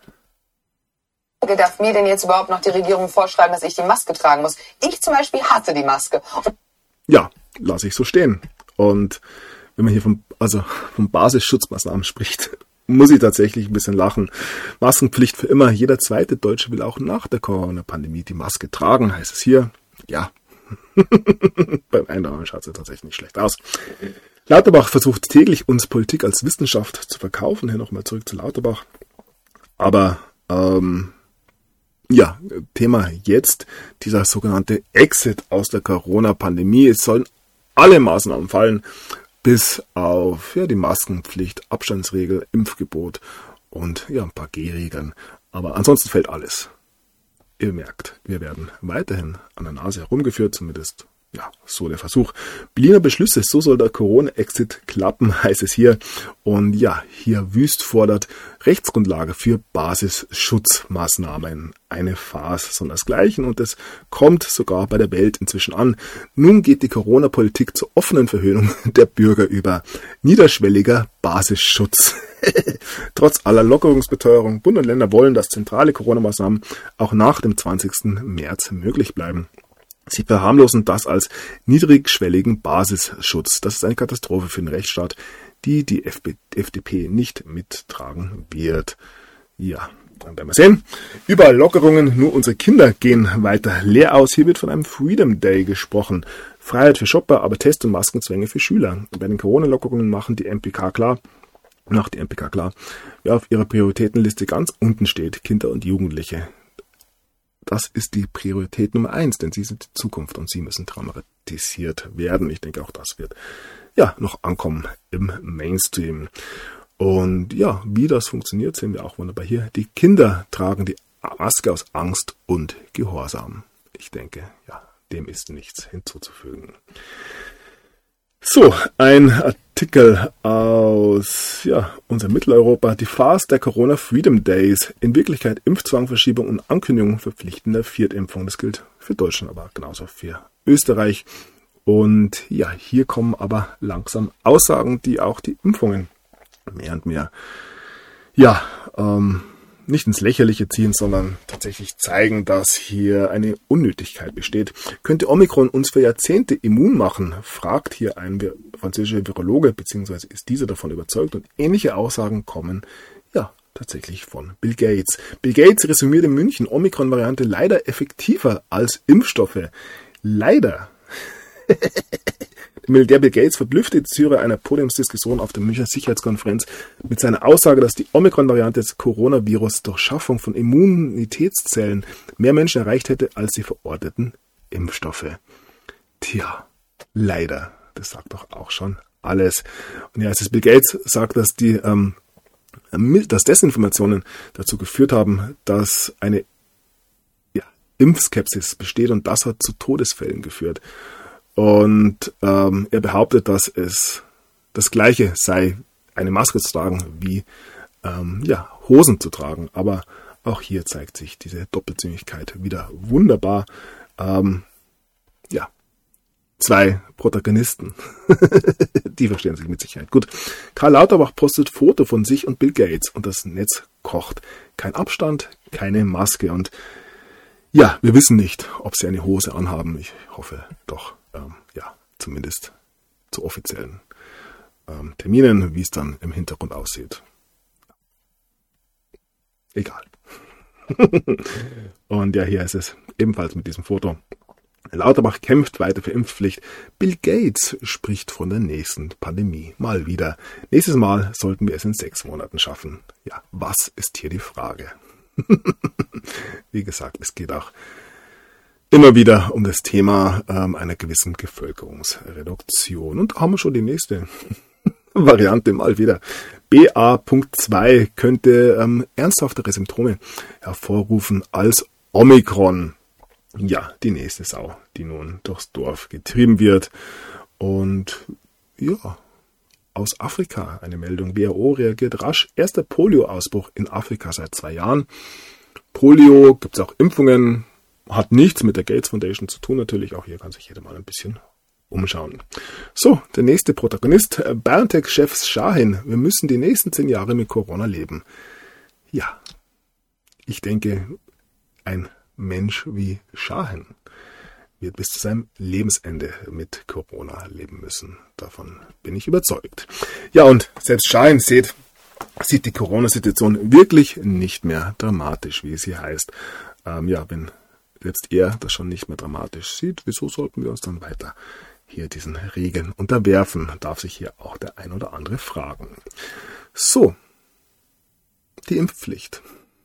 Darf mir denn jetzt überhaupt noch die Regierung vorschreiben, dass ich die Maske tragen muss? Ich zum Beispiel hasse die Maske. Ja, lasse ich so stehen. Und wenn man hier von Basisschutzmaßnahmen spricht, muss ich tatsächlich ein bisschen lachen. Maskenpflicht für immer. Jeder zweite Deutsche will auch nach der Corona-Pandemie die Maske tragen, heißt es hier. Ja, beim einen oder anderen schaut es ja tatsächlich nicht schlecht aus. Lauterbach versucht täglich, uns Politik als Wissenschaft zu verkaufen. Hier nochmal zurück zu Lauterbach. Aber Thema jetzt, dieser sogenannte Exit aus der Corona-Pandemie. Es sollen alle Maßnahmen fallen, bis auf die Maskenpflicht, Abstandsregel, Impfgebot und ein paar G-Regeln. Aber ansonsten fällt alles. Ihr merkt, wir werden weiterhin an der Nase herumgeführt, zumindest so der Versuch. Berliner Beschlüsse, so soll der Corona-Exit klappen, heißt es hier. Und hier Wüst fordert Rechtsgrundlage für Basisschutzmaßnahmen. Eine Farce sondersgleichen und es kommt sogar bei der Welt inzwischen an. Nun geht die Corona-Politik zur offenen Verhöhnung der Bürger über. Niederschwelliger Basisschutz. Trotz aller Lockerungsbeteuerung, Bund und Länder wollen, dass zentrale Corona-Maßnahmen auch nach dem 20. März möglich bleiben. Sie verharmlosen das als niedrigschwelligen Basisschutz. Das ist eine Katastrophe für den Rechtsstaat, die FDP nicht mittragen wird. Ja, dann werden wir sehen. Überall Lockerungen, nur unsere Kinder gehen weiter leer aus. Hier wird von einem Freedom Day gesprochen. Freiheit für Shopper, aber Test- und Maskenzwänge für Schüler. Bei den Corona-Lockerungen macht die MPK klar, wer auf ihrer Prioritätenliste ganz unten steht, Kinder und Jugendliche. Das ist die Priorität Nummer 1, denn sie sind die Zukunft und sie müssen traumatisiert werden. Ich denke, auch das wird noch ankommen im Mainstream. Und ja, wie das funktioniert, sehen wir auch wunderbar hier. Die Kinder tragen die Maske aus Angst und Gehorsam. Ich denke, ja, dem ist nichts hinzuzufügen. So, ein Artikel aus unserem Mitteleuropa. Die Farce der Corona Freedom Days. In Wirklichkeit Impfzwangverschiebung und Ankündigung verpflichtender Viertimpfung. Das gilt für Deutschland, aber genauso für Österreich. Und ja, hier kommen aber langsam Aussagen, die auch die Impfungen mehr und mehr nicht ins Lächerliche ziehen, sondern tatsächlich zeigen, dass hier eine Unnötigkeit besteht. Könnte Omikron uns für Jahrzehnte immun machen, fragt hier ein französischer Virologe, beziehungsweise ist dieser davon überzeugt, und ähnliche Aussagen kommen tatsächlich von Bill Gates. Bill Gates resümiert in München, Omikron-Variante leider effektiver als Impfstoffe. Leider. Der Bill Gates verblüffte die Zuhörer einer Podiumsdiskussion auf der Münchner Sicherheitskonferenz mit seiner Aussage, dass die Omikron-Variante des Coronavirus durch Schaffung von Immunitätszellen mehr Menschen erreicht hätte als die verordneten Impfstoffe. Tja, leider. Das sagt doch auch schon alles. Und ja, als Bill Gates sagt, dass dass Desinformationen dazu geführt haben, dass eine Impfskepsis besteht, und das hat zu Todesfällen geführt. Und er behauptet, dass es das Gleiche sei, eine Maske zu tragen, wie Hosen zu tragen. Aber auch hier zeigt sich diese Doppelzüngigkeit wieder wunderbar. Zwei Protagonisten, die verstehen sich mit Sicherheit. Gut, Karl Lauterbach postet Foto von sich und Bill Gates und das Netz kocht. Kein Abstand, keine Maske, und ja, wir wissen nicht, ob sie eine Hose anhaben. Ich hoffe doch. Zumindest zu offiziellen Terminen, wie es dann im Hintergrund aussieht. Egal. Und ja, hier ist es ebenfalls mit diesem Foto. Lauterbach kämpft weiter für Impfpflicht. Bill Gates spricht von der nächsten Pandemie. Mal wieder. Nächstes Mal sollten wir es in 6 Monaten schaffen. Ja, was ist hier die Frage? Wie gesagt, es geht auch immer wieder um das Thema einer gewissen Bevölkerungsreduktion. Und da haben wir schon die nächste Variante mal wieder. BA.2 könnte ernsthaftere Symptome hervorrufen als Omikron. Ja, die nächste Sau, die nun durchs Dorf getrieben wird. Und ja, aus Afrika eine Meldung. WHO reagiert rasch. Erster Polio-Ausbruch in Afrika seit 2 Jahren. Polio, gibt es auch Impfungen. Hat nichts mit der Gates Foundation zu tun, natürlich. Auch hier kann sich jeder mal ein bisschen umschauen. So, der nächste Protagonist, BioNTech-Chef Shahin. Wir müssen die nächsten 10 Jahre mit Corona leben. Ja, ich denke, ein Mensch wie Shahin wird bis zu seinem Lebensende mit Corona leben müssen. Davon bin ich überzeugt. Ja, und selbst Shahin sieht die Corona-Situation wirklich nicht mehr dramatisch, wie es hier heißt. Wenn selbst er das schon nicht mehr dramatisch sieht, wieso sollten wir uns dann weiter hier diesen Regeln unterwerfen? Darf sich hier auch der ein oder andere fragen. So, die Impfpflicht.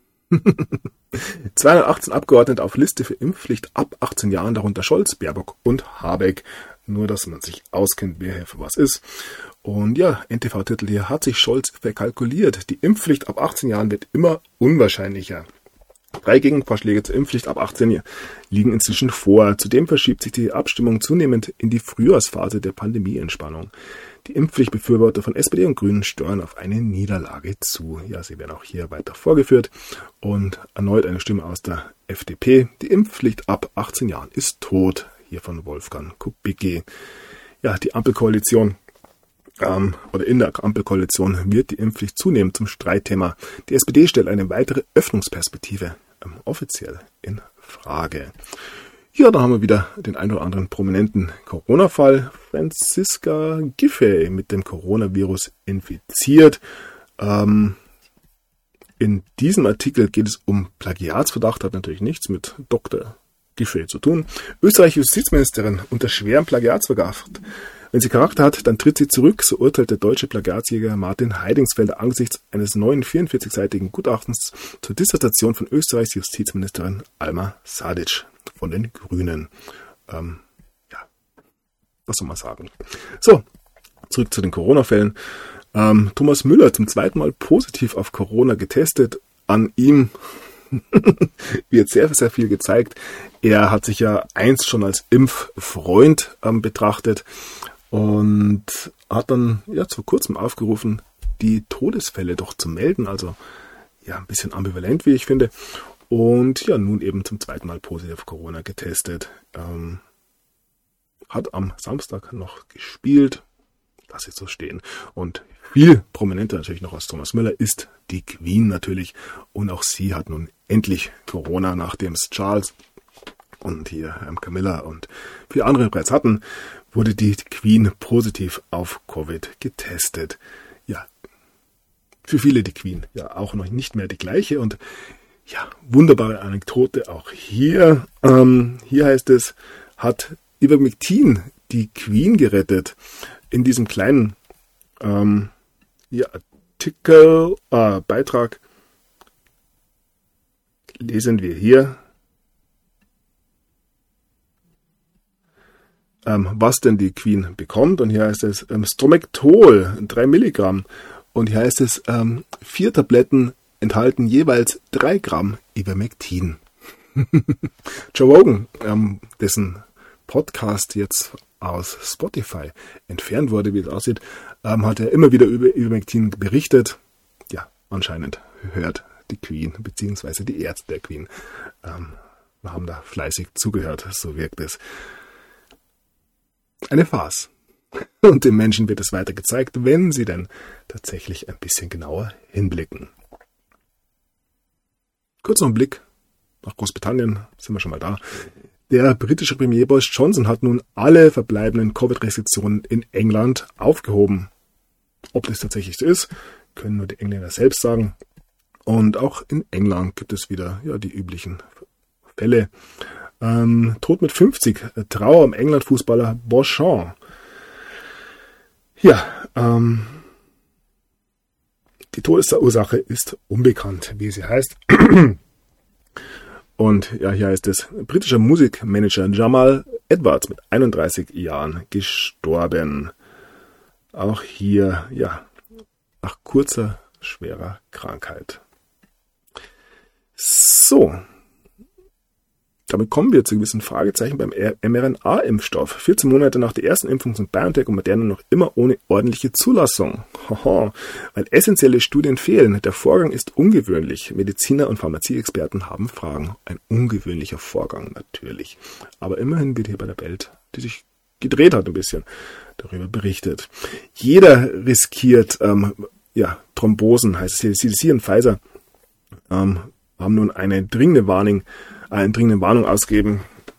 218 Abgeordnete auf Liste für Impfpflicht ab 18 Jahren, darunter Scholz, Baerbock und Habeck. Nur, dass man sich auskennt, wer hier für was ist. Und ja, NTV-Titel hier, hat sich Scholz verkalkuliert. Die Impfpflicht ab 18 Jahren wird immer unwahrscheinlicher. 3 Gegenvorschläge zur Impfpflicht ab 18 liegen inzwischen vor. Zudem verschiebt sich die Abstimmung zunehmend in die Frühjahrsphase der Pandemieentspannung. Die Impfpflichtbefürworter von SPD und Grünen steuern auf eine Niederlage zu. Ja, sie werden auch hier weiter vorgeführt. Und erneut eine Stimme aus der FDP. Die Impfpflicht ab 18 Jahren ist tot. Hier von Wolfgang Kubicki. Ja, die Ampelkoalition in der Ampelkoalition wird die Impfpflicht zunehmend zum Streitthema. Die SPD stellt eine weitere Öffnungsperspektive offiziell in Frage. Ja, da haben wir wieder den ein oder anderen prominenten Corona-Fall. Franziska Giffey mit dem Coronavirus infiziert. In diesem Artikel geht es um Plagiatsverdacht, hat natürlich nichts mit Dr. Giffey zu tun. Österreichische Justizministerin unter schwerem Plagiatsverdacht. Wenn sie Charakter hat, dann tritt sie zurück, so urteilt der deutsche Plagiatsjäger Martin Heidingsfelder angesichts eines neuen 44-seitigen Gutachtens zur Dissertation von Österreichs Justizministerin Alma Sadic von den Grünen. Was soll man sagen? So, zurück zu den Corona-Fällen. Thomas Müller zum zweiten Mal positiv auf Corona getestet. An ihm wird sehr, sehr viel gezeigt. Er hat sich ja einst schon als Impffreund betrachtet und hat dann vor kurzem aufgerufen, die Todesfälle doch zu melden. Also ja, ein bisschen ambivalent, wie ich finde. Und ja, nun eben zum zweiten Mal positiv auf Corona getestet. Hat am Samstag noch gespielt. Lass jetzt so stehen. Und viel prominenter natürlich noch als Thomas Müller ist die Queen natürlich. Und auch sie hat nun endlich Corona, nachdem es Charles und hier Camilla und viele andere bereits hatten, wurde die Queen positiv auf Covid getestet. Ja, für viele die Queen ja auch noch nicht mehr die gleiche. Und ja, wunderbare Anekdote auch hier. Hier heißt es, hat Ivermectin die Queen gerettet. In diesem kleinen Artikel, Beitrag lesen wir hier, was denn die Queen bekommt. Und hier heißt es Stromectol, 3 Milligramm. Und hier heißt es, 4 Tabletten enthalten jeweils 3 Gramm Ivermectin. Joe Rogan, dessen Podcast jetzt aus Spotify entfernt wurde, wie es aussieht, hat er immer wieder über Ivermectin berichtet. Ja, anscheinend hört die Queen, beziehungsweise die Ärzte der Queen, haben da fleißig zugehört, so wirkt es. Eine Farce. Und den Menschen wird es weiter gezeigt, wenn sie denn tatsächlich ein bisschen genauer hinblicken. Kurz noch ein Blick nach Großbritannien, sind wir schon mal da. Der britische Premier Boris Johnson hat nun alle verbleibenden Covid-Restriktionen in England aufgehoben. Ob das tatsächlich so ist, können nur die Engländer selbst sagen. Und auch in England gibt es wieder die üblichen Fälle. Tod mit 50, Trauer am England-Fußballer Beauchamp. Ja, die Todesursache ist unbekannt, wie sie heißt. Und ja, hier heißt es, britischer Musikmanager Jamal Edwards mit 31 Jahren gestorben. Auch hier, nach kurzer, schwerer Krankheit. So, damit kommen wir zu gewissen Fragezeichen beim mRNA-Impfstoff. 14 Monate nach der ersten Impfung sind BioNTech und Moderna noch immer ohne ordentliche Zulassung. Weil essentielle Studien fehlen. Der Vorgang ist ungewöhnlich. Mediziner und Pharmazieexperten haben Fragen. Ein ungewöhnlicher Vorgang natürlich. Aber immerhin wird hier bei der Welt, die sich gedreht hat ein bisschen, darüber berichtet. Jeder riskiert Thrombosen, heißt es hier. CDC und Pfizer haben nun eine dringende Warnung ausgeben,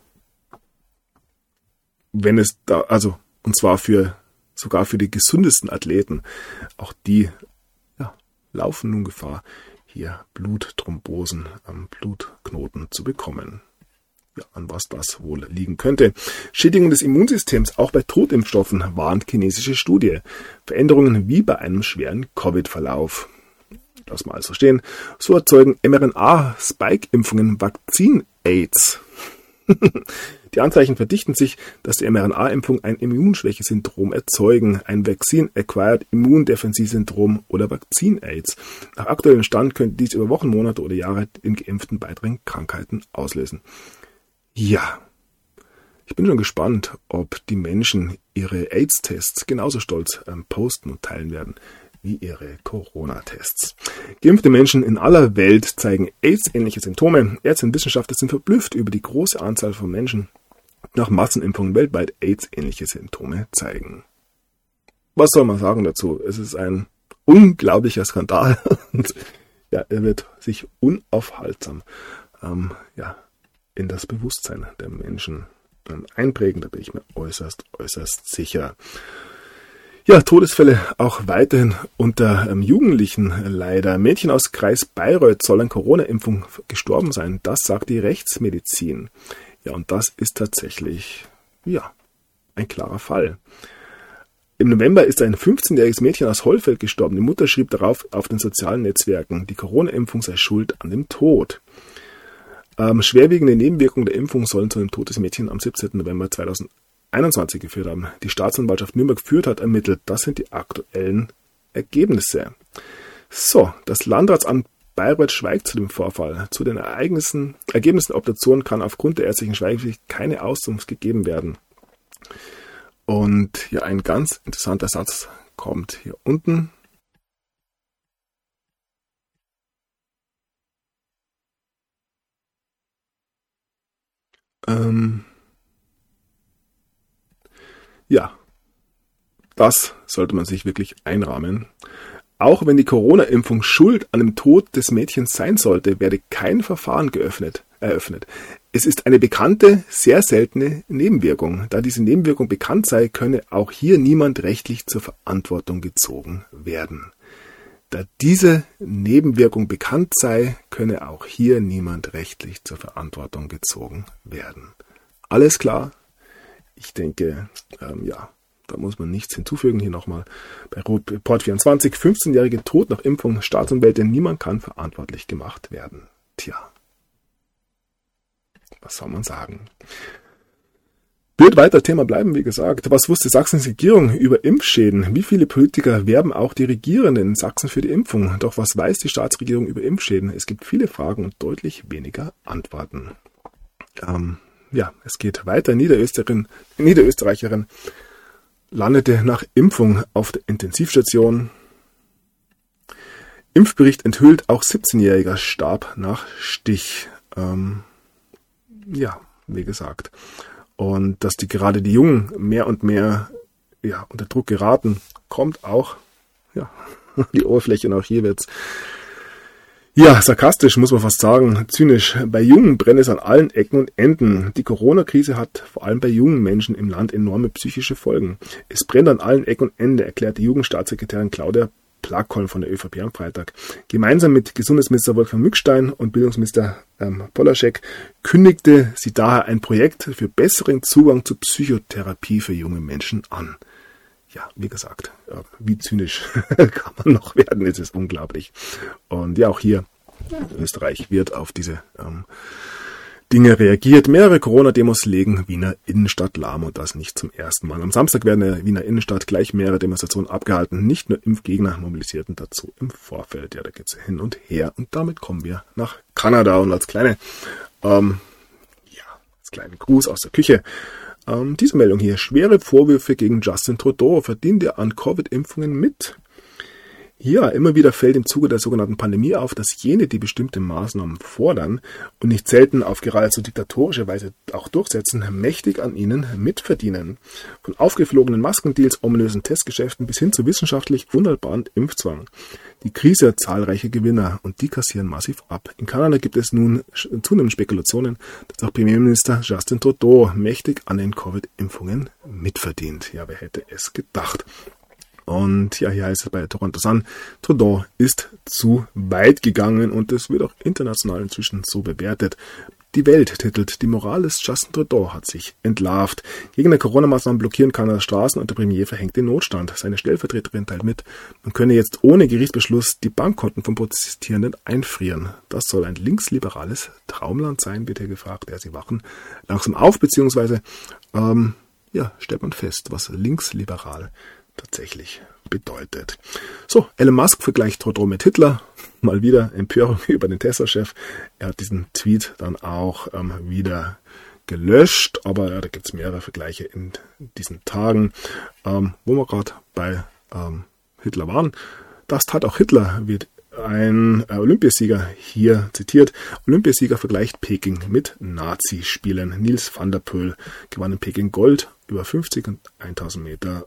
wenn es da, und zwar sogar für die gesundesten Athleten, auch die laufen nun Gefahr, hier Blutthrombosen am Blutknoten zu bekommen. Ja, an was das wohl liegen könnte. Schädigung des Immunsystems, auch bei Totimpfstoffen, warnt chinesische Studie. Veränderungen wie bei einem schweren Covid-Verlauf. Lass mal also stehen. So erzeugen mRNA-Spike-Impfungen Vakzin-Aids. Die Anzeichen verdichten sich, dass die mRNA-Impfung ein Immunschwächesyndrom erzeugen, ein Vaccine-Acquired Immune-Deficiency-Syndrom oder Vakzin-Aids. Nach aktuellem Stand könnte dies über Wochen, Monate oder Jahre in Geimpften weitere Krankheiten auslösen. Ja, ich bin schon gespannt, ob die Menschen ihre AIDS-Tests genauso stolz posten und teilen werden wie ihre Corona-Tests. Geimpfte Menschen in aller Welt zeigen AIDS-ähnliche Symptome. Ärzte und Wissenschaftler sind verblüfft über die große Anzahl von Menschen, die nach Massenimpfungen weltweit AIDS-ähnliche Symptome zeigen. Was soll man sagen dazu? Es ist ein unglaublicher Skandal. Und er wird sich unaufhaltsam in das Bewusstsein der Menschen einprägen. Da bin ich mir äußerst sicher. Ja, Todesfälle auch weiterhin unter Jugendlichen leider. Mädchen aus Kreis Bayreuth soll an Corona-Impfung gestorben sein. Das sagt die Rechtsmedizin. Ja, und das ist tatsächlich, ein klarer Fall. Im November ist ein 15-jähriges Mädchen aus Hollfeld gestorben. Die Mutter schrieb darauf auf den sozialen Netzwerken, die Corona-Impfung sei schuld an dem Tod. Schwerwiegende Nebenwirkungen der Impfung sollen zu dem Tod des Mädchens am 17. November 2021 geführt haben. Die Staatsanwaltschaft Nürnberg Fürth hat ermittelt. Das sind die aktuellen Ergebnisse. So, das Landratsamt Bayreuth schweigt zu dem Vorfall. Zu den Ergebnissen der Obduktion kann aufgrund der ärztlichen Schweigepflicht keine Auskunft gegeben werden. Und hier ein ganz interessanter Satz kommt hier unten. Ja, das sollte man sich wirklich einrahmen. Auch wenn die Corona-Impfung schuld an dem Tod des Mädchens sein sollte, werde kein Verfahren eröffnet. Es ist eine bekannte, sehr seltene Nebenwirkung. Da diese Nebenwirkung bekannt sei, könne auch hier niemand rechtlich zur Verantwortung gezogen werden. Da diese Nebenwirkung bekannt sei, könne auch hier niemand rechtlich zur Verantwortung gezogen werden. Alles klar? Ich denke, da muss man nichts hinzufügen. Hier nochmal bei Report 24, 15-jährige Tod nach Impfung, Staatsanwältin, niemand kann verantwortlich gemacht werden. Tja, was soll man sagen? Wird weiter Thema bleiben, wie gesagt. Was wusste Sachsens Regierung über Impfschäden? Wie viele Politiker werben auch die Regierenden in Sachsen für die Impfung? Doch was weiß die Staatsregierung über Impfschäden? Es gibt viele Fragen und deutlich weniger Antworten. Es geht weiter. Niederösterreicherin landete nach Impfung auf der Intensivstation. Impfbericht enthüllt, auch 17-Jähriger starb nach Stich. Wie gesagt. Und dass gerade die Jungen mehr und mehr unter Druck geraten, kommt auch die Oberfläche. Und auch hier wird's sarkastisch, muss man fast sagen, zynisch. Bei Jungen brennt es an allen Ecken und Enden. Die Corona-Krise hat vor allem bei jungen Menschen im Land enorme psychische Folgen. Es brennt an allen Ecken und Enden, erklärte Jugendstaatssekretärin Claudia Plackholm von der ÖVP am Freitag. Gemeinsam mit Gesundheitsminister Wolfgang Mückstein und Bildungsminister Polaschek kündigte sie daher ein Projekt für besseren Zugang zu Psychotherapie für junge Menschen an. Ja, wie gesagt, wie zynisch kann man noch werden, es ist unglaublich. Und auch hier in Österreich wird auf diese Dinge reagiert. Mehrere Corona-Demos legen Wiener Innenstadt lahm und das nicht zum ersten Mal. Am Samstag werden in der Wiener Innenstadt gleich mehrere Demonstrationen abgehalten. Nicht nur Impfgegner mobilisierten dazu im Vorfeld. Ja, da geht's hin und her. Und damit kommen wir nach Kanada. Und als kleinen Gruß aus der Küche. Diese Meldung hier. Schwere Vorwürfe gegen Justin Trudeau. Verdient er an Covid-Impfungen mit? Ja, immer wieder fällt im Zuge der sogenannten Pandemie auf, dass jene, die bestimmte Maßnahmen fordern und nicht selten auf geradezu diktatorische Weise auch durchsetzen, mächtig an ihnen mitverdienen. Von aufgeflogenen Maskendeals, ominösen Testgeschäften bis hin zu wissenschaftlich unhaltbaren Impfzwang. Die Krise hat zahlreiche Gewinner und die kassieren massiv ab. In Kanada gibt es nun zunehmend Spekulationen, dass auch Premierminister Justin Trudeau mächtig an den Covid-Impfungen mitverdient. Ja, wer hätte es gedacht? Und hier heißt es bei Toronto Sun, Trudeau ist zu weit gegangen und es wird auch international inzwischen so bewertet. Die Welt titelt, die Moral des Justin Trudeau hat sich entlarvt. Gegner Corona-Maßnahmen blockieren Kanadas Straßen und der Premier verhängt den Notstand. Seine Stellvertreterin teilt mit, man könne jetzt ohne Gerichtsbeschluss die Bankkonten von Protestierenden einfrieren. Das soll ein linksliberales Traumland sein, wird hier gefragt. Ja, sie wachen langsam auf, beziehungsweise stellt man fest, was linksliberal tatsächlich bedeutet. So, Elon Musk vergleicht Trudeau mit Hitler. Mal wieder Empörung über den Tesla-Chef. Er hat diesen Tweet dann auch wieder gelöscht, aber da gibt es mehrere Vergleiche in diesen Tagen, wo wir gerade bei Hitler waren. Das tat auch Hitler, wird ein Olympiasieger hier zitiert. Olympiasieger vergleicht Peking mit Nazi-Spielen. Nils van der Poel gewann in Peking Gold über 50 und 1000 Meter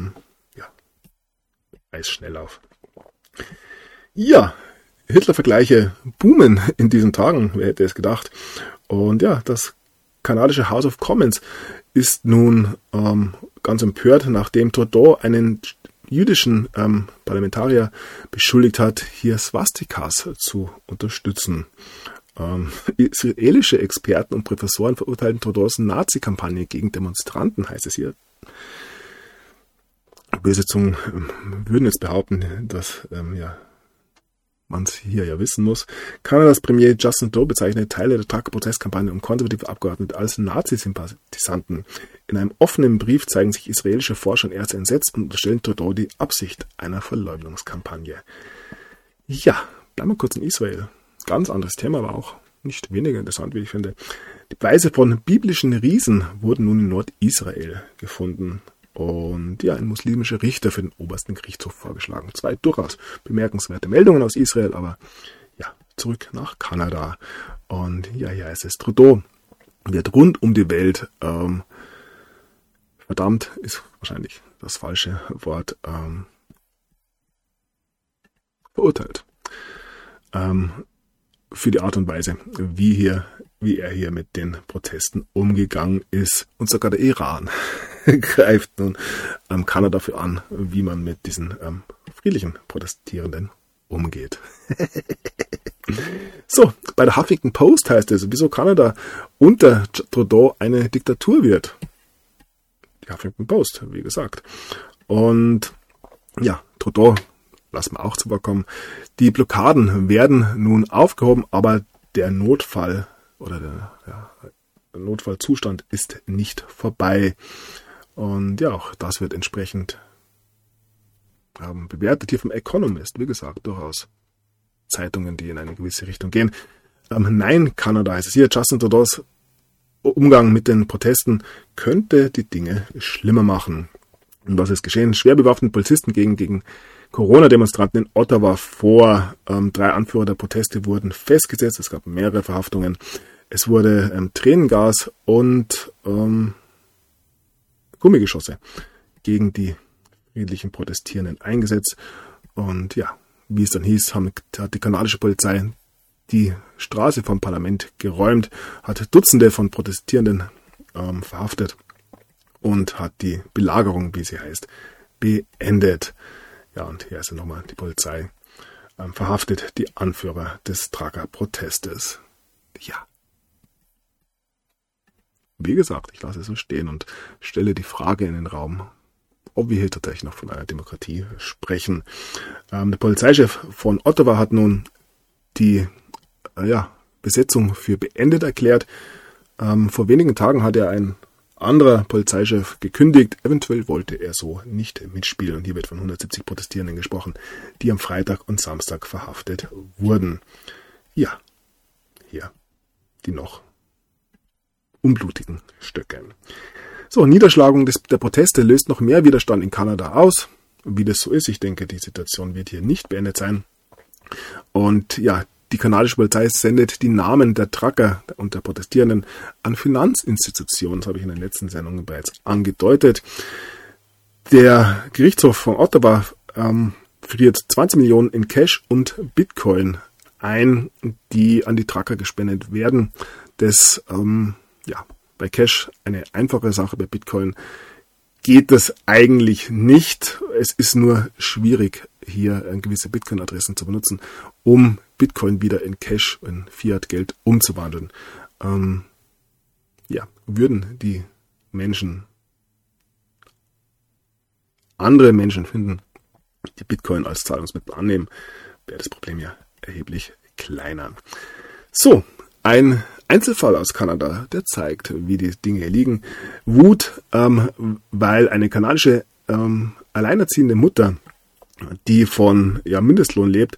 Eisschnelllauf. Ja, Hitler-Vergleiche boomen in diesen Tagen, wer hätte es gedacht. Und ja, das kanadische House of Commons ist nun ganz empört, nachdem Trudeau einen jüdischen Parlamentarier beschuldigt hat, hier Swastikas zu unterstützen. Israelische Experten und Professoren verurteilten Trudeaus Nazi-Kampagne gegen Demonstranten, heißt es hier. Böse Zungen würden jetzt behaupten, dass man es hier ja wissen muss. Kanadas Premier Justin Trudeau bezeichnet Teile der Trucker-Protestkampagne um konservative Abgeordnete als Nazi-Sympathisanten. In einem offenen Brief zeigen sich israelische Forscher erst entsetzt und unterstellen Trudeau die Absicht einer Verleugnungskampagne. Ja, bleiben wir kurz in Israel. Ganz anderes Thema, aber auch nicht weniger interessant, wie ich finde. Die Beweise von biblischen Riesen wurden nun in Nordisrael gefunden. Und ja, ein muslimischer Richter für den obersten Gerichtshof vorgeschlagen. 2 durchaus bemerkenswerte Meldungen aus Israel, aber ja, zurück nach Kanada. Und ja, hier heißt es, Trudeau wird rund um die Welt, verdammt ist wahrscheinlich das falsche Wort, verurteilt. Für die Art und Weise, wie er hier mit den Protesten umgegangen ist. Und sogar der Iran greift nun Kanada dafür an, wie man mit diesen friedlichen Protestierenden umgeht. So, bei der Huffington Post heißt es, wieso Kanada unter Trudeau eine Diktatur wird. Die Huffington Post, wie gesagt. Und ja, Trudeau, lassen wir auch zu Wort kommen. Die Blockaden werden nun aufgehoben, aber der Notfall oder der Notfallzustand ist nicht vorbei. Und ja, auch das wird entsprechend bewertet hier vom Economist. Wie gesagt, durchaus Zeitungen, die in eine gewisse Richtung gehen. Nein, Kanada heißt es hier. Justin Trudeaus Umgang mit den Protesten könnte die Dinge schlimmer machen. Und was ist geschehen? Schwer bewaffnete Polizisten gegen Corona-Demonstranten in Ottawa vor. 3 Anführer der Proteste wurden festgesetzt. Es gab mehrere Verhaftungen. Es wurde Tränengas und Gummigeschosse gegen die friedlichen Protestierenden eingesetzt. Und ja, wie es dann hieß, hat die kanadische Polizei die Straße vom Parlament geräumt, hat Dutzende von Protestierenden verhaftet und hat die Belagerung, wie sie heißt, beendet. Ja, und hier ist ja nochmal die Polizei verhaftet die Anführer des Trucker-Protestes. Ja. Wie gesagt, ich lasse es so stehen und stelle die Frage in den Raum, ob wir hier tatsächlich noch von einer Demokratie sprechen. Der Polizeichef von Ottawa hat nun die Besetzung für beendet erklärt. Vor wenigen Tagen hat ein anderer Polizeichef gekündigt. Eventuell wollte er so nicht mitspielen. Und hier wird von 170 Protestierenden gesprochen, die am Freitag und Samstag verhaftet wurden. Ja, hier die noch unblutigen Stöcke. So, Niederschlagung der Proteste löst noch mehr Widerstand in Kanada aus. Wie das so ist, ich denke, die Situation wird hier nicht beendet sein. Und ja, die kanadische Polizei sendet die Namen der Trucker und der Protestierenden an Finanzinstitutionen. Das habe ich in den letzten Sendungen bereits angedeutet. Der Gerichtshof von Ottawa friert 20 Millionen in Cash und Bitcoin ein, die an die Trucker gespendet werden. Das bei Cash eine einfache Sache, bei Bitcoin geht das eigentlich nicht. Es ist nur schwierig, hier gewisse Bitcoin-Adressen zu benutzen, um Bitcoin wieder in Cash, in Fiat-Geld umzuwandeln. Würden die Menschen, andere Menschen finden, die Bitcoin als Zahlungsmittel annehmen, wäre das Problem ja erheblich kleiner. So, ein Einzelfall aus Kanada, der zeigt, wie die Dinge hier liegen. Wut, weil eine kanadische alleinerziehende Mutter, die von Mindestlohn lebt,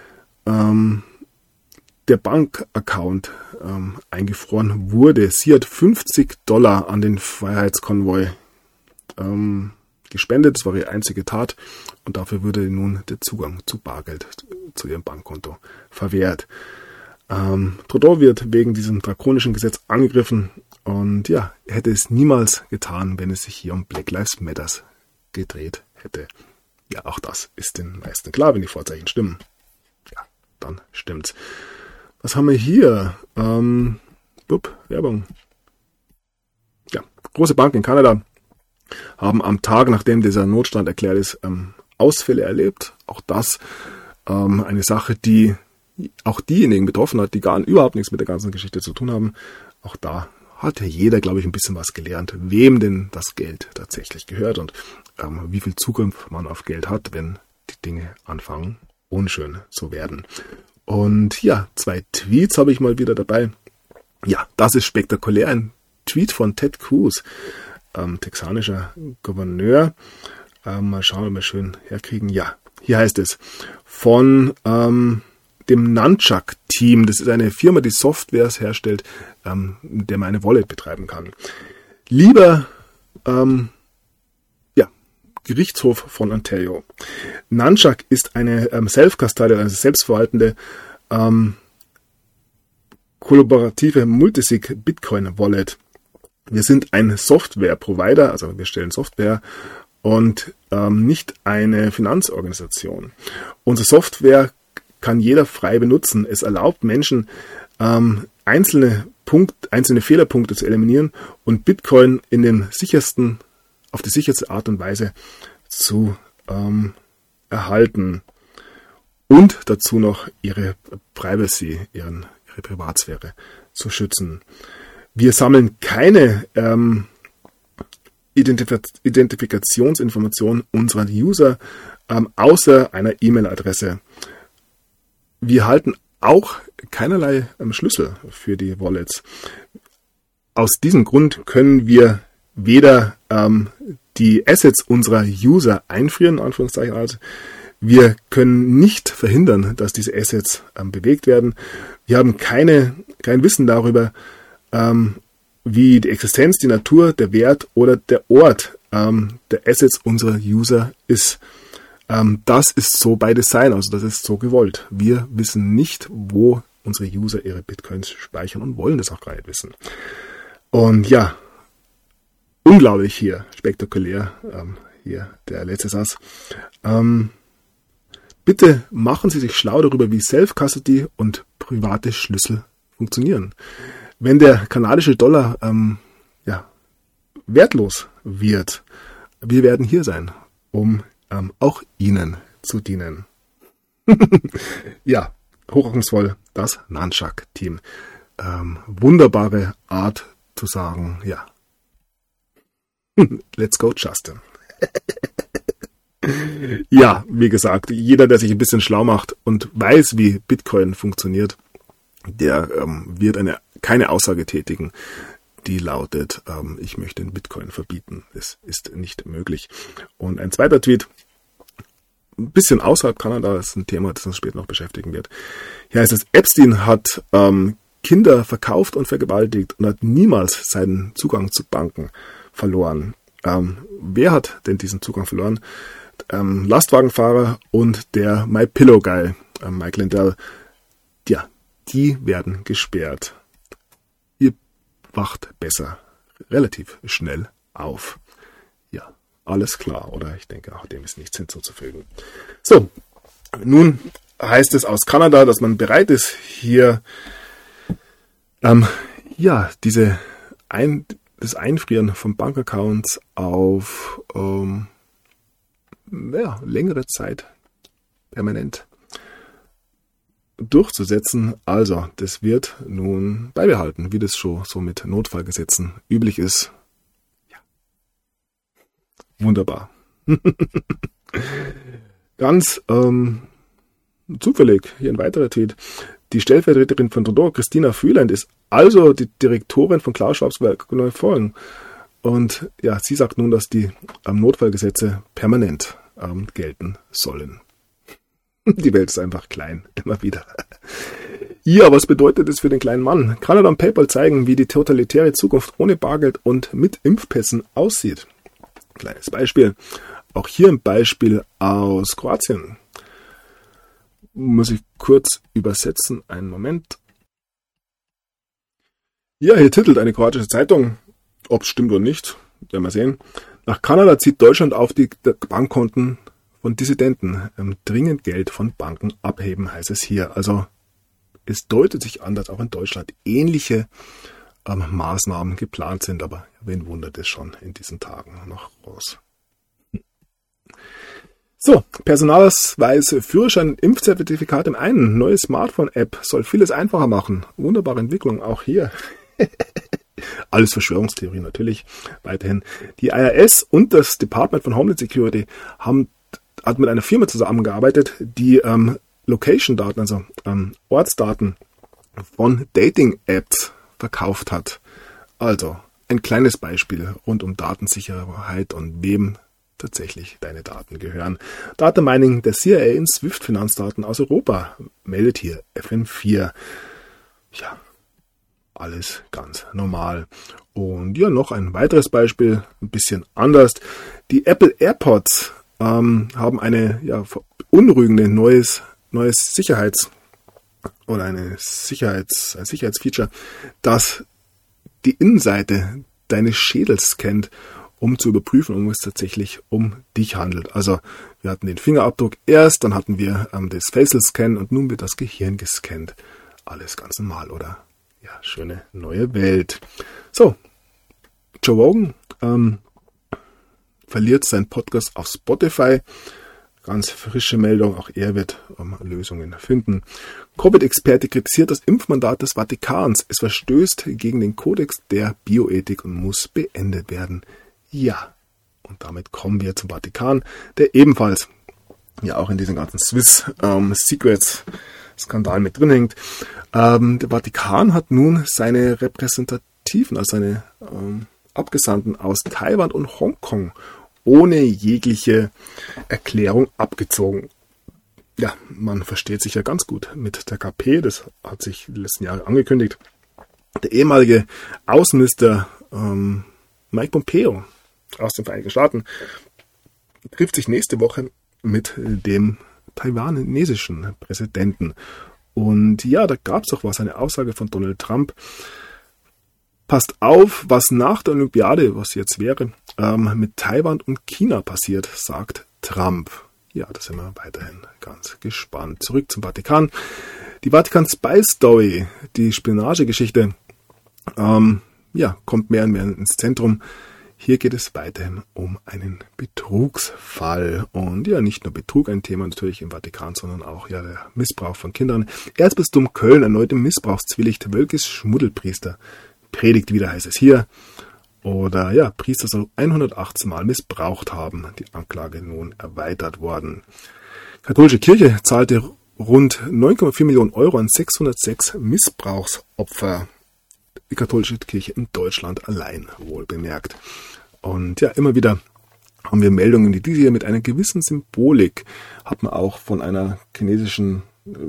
der Bankaccount eingefroren wurde. Sie hat $50 an den Freiheitskonvoi gespendet. Das war ihre einzige Tat. Und dafür wurde nun der Zugang zu Bargeld zu ihrem Bankkonto verwehrt. Trudeau wird wegen diesem drakonischen Gesetz angegriffen und er hätte es niemals getan, wenn es sich hier um Black Lives Matter gedreht hätte. Ja, auch das ist den meisten klar, wenn die Vorzeichen stimmen. Ja, dann stimmt's. Was haben wir hier? Werbung. Ja, große Banken in Kanada haben am Tag, nachdem dieser Notstand erklärt ist, Ausfälle erlebt. Auch das eine Sache, die auch diejenigen betroffen hat, die überhaupt nichts mit der ganzen Geschichte zu tun haben. Auch da hat ja jeder, glaube ich, ein bisschen was gelernt, wem denn das Geld tatsächlich gehört und wie viel Zugriff man auf Geld hat, wenn die Dinge anfangen unschön zu werden. Und ja, 2 Tweets habe ich mal wieder dabei. Ja, das ist spektakulär. Ein Tweet von Ted Cruz, texanischer Gouverneur. Mal schauen, ob wir schön herkriegen. Ja, hier heißt es von dem Nunchuck-Team. Das ist eine Firma, die Softwares herstellt, mit der man eine Wallet betreiben kann. Lieber Gerichtshof von Ontario. Nunchuck ist eine self-custodial, also selbstverwaltende kollaborative Multisig Bitcoin Wallet. Wir sind ein Software-Provider, also wir stellen Software und nicht eine Finanzorganisation. Unsere Software kann jeder frei benutzen. Es erlaubt Menschen, einzelne Fehlerpunkte zu eliminieren und Bitcoin auf die sicherste Art und Weise zu erhalten. Und dazu noch ihre Privacy, ihre Privatsphäre zu schützen. Wir sammeln keine Identifikationsinformationen unserer User außer einer E-Mail-Adresse. Wir halten auch keinerlei Schlüssel für die Wallets. Aus diesem Grund können wir weder die Assets unserer User einfrieren, Anführungszeichen also. Wir können nicht verhindern, dass diese Assets bewegt werden. Wir haben kein Wissen darüber, wie die Existenz, die Natur, der Wert oder der Ort der Assets unserer User ist. Das ist so by Design, also das ist so gewollt. Wir wissen nicht, wo unsere User ihre Bitcoins speichern und wollen das auch gar nicht wissen. Und ja, unglaublich hier, spektakulär, hier der letzte Satz. Bitte machen Sie sich schlau darüber, wie Self-Custody und private Schlüssel funktionieren. Wenn der kanadische Dollar wertlos wird, wir werden hier sein, um auch Ihnen zu dienen. Ja, hochachtungsvoll das Nunchuck-Team. Wunderbare Art zu sagen, ja. Let's go, Justin. Ja, wie gesagt, jeder, der sich ein bisschen schlau macht und weiß, wie Bitcoin funktioniert, der wird keine Aussage tätigen, die lautet, ich möchte den Bitcoin verbieten. Es ist nicht möglich. Und ein zweiter Tweet, ein bisschen außerhalb Kanada, das ist ein Thema, das uns später noch beschäftigen wird. Hier heißt es, Epstein hat Kinder verkauft und vergewaltigt und hat niemals seinen Zugang zu Banken verloren. Wer hat denn diesen Zugang verloren? Lastwagenfahrer und der MyPillow-Guy, Mike Lindell. Ja, die werden gesperrt. Ihr wacht besser relativ schnell auf. Ja, alles klar, oder? Ich denke, auch dem ist nichts hinzuzufügen. So, nun heißt es aus Kanada, dass man bereit ist, hier das Einfrieren von Bankaccounts auf längere Zeit permanent durchzusetzen. Also, das wird nun beibehalten, wie das schon so mit Notfallgesetzen üblich ist. Ja. Wunderbar. Ganz zufällig, hier ein weiterer Tweet. Die Stellvertreterin von Trudeau, Christina Freeland, ist also die Direktorin von Klaus Schwabs Werk Neufeuern. Und ja, sie sagt nun, dass die Notfallgesetze permanent gelten sollen. Die Welt ist einfach klein, immer wieder. Ja, was bedeutet das für den kleinen Mann? Kanada und PayPal zeigen, wie die totalitäre Zukunft ohne Bargeld und mit Impfpässen aussieht. Kleines Beispiel. Auch hier ein Beispiel aus Kroatien. Muss ich kurz übersetzen. Einen Moment. Ja, hier titelt eine kroatische Zeitung. Ob es stimmt oder nicht, werden wir sehen. Nach Kanada zieht Deutschland auf die Bankkonten von Dissidenten. Dringend Geld von Banken abheben, heißt es hier. Also es deutet sich an, dass auch in Deutschland ähnliche Maßnahmen geplant sind. Aber wen wundert es schon in diesen Tagen noch groß. So, Personalausweis, Führerschein, Impfzertifikat im einen. Neue Smartphone-App soll vieles einfacher machen. Wunderbare Entwicklung, auch hier. Alles Verschwörungstheorie natürlich, weiterhin. Die IRS und das Department von Homeland Security haben hat mit einer Firma zusammengearbeitet, die Location-Daten, also Ortsdaten von Dating-Apps verkauft hat. Also ein kleines Beispiel rund um Datensicherheit und wem tatsächlich deine Daten gehören. Data Mining der CIA in SWIFT-Finanzdaten aus Europa, meldet hier FN4. Ja, alles ganz normal. Und ja, noch ein weiteres Beispiel, ein bisschen anders. Die Apple AirPods haben eine beunruhigende neues Sicherheitsfeature, das die Innenseite deines Schädels scannt, um zu überprüfen, ob es tatsächlich um dich handelt. Also wir hatten den Fingerabdruck erst, dann hatten wir das Facial Scan und nun wird das Gehirn gescannt. Alles ganz normal, oder? Ja, schöne neue Welt. So, Joe Rogan verliert seinen Podcast auf Spotify. Ganz frische Meldung, auch er wird Lösungen finden. Covid-Experte kritisiert das Impfmandat des Vatikans. Es verstößt gegen den Kodex der Bioethik und muss beendet werden. Ja, und damit kommen wir zum Vatikan, der ebenfalls ja auch in diesem ganzen Swiss Secrets Skandal mit drin hängt. Der Vatikan hat nun seine Repräsentativen, also seine Abgesandten aus Taiwan und Hongkong ohne jegliche Erklärung abgezogen. Ja, man versteht sich ja ganz gut mit der KP, das hat sich die letzten Jahre angekündigt. Der ehemalige Außenminister Mike Pompeo aus den Vereinigten Staaten trifft sich nächste Woche mit dem taiwanesischen Präsidenten. Und ja, da gab es auch was, eine Aussage von Donald Trump. Passt auf, was nach der Olympiade, was jetzt wäre, mit Taiwan und China passiert, sagt Trump. Ja, da sind wir weiterhin ganz gespannt. Zurück zum Vatikan. Die Vatikan Spy Story, die Spionagegeschichte, kommt mehr und mehr ins Zentrum. Hier geht es weiterhin um einen Betrugsfall. Und ja, nicht nur Betrug ein Thema natürlich im Vatikan, sondern auch ja der Missbrauch von Kindern. Erzbistum Köln erneut im Missbrauchszwielicht. Wölkes Schmuddelpriester predigt wieder, heißt es hier. Oder ja, Priester soll 118 Mal missbraucht haben. Die Anklage nun erweitert worden. Katholische Kirche zahlte rund 9,4 Millionen Euro an 606 Missbrauchsopfer. Die katholische Kirche in Deutschland allein, wohl bemerkt. Und ja, immer wieder haben wir Meldungen, die diese hier mit einer gewissen Symbolik, hat man auch von einer chinesischen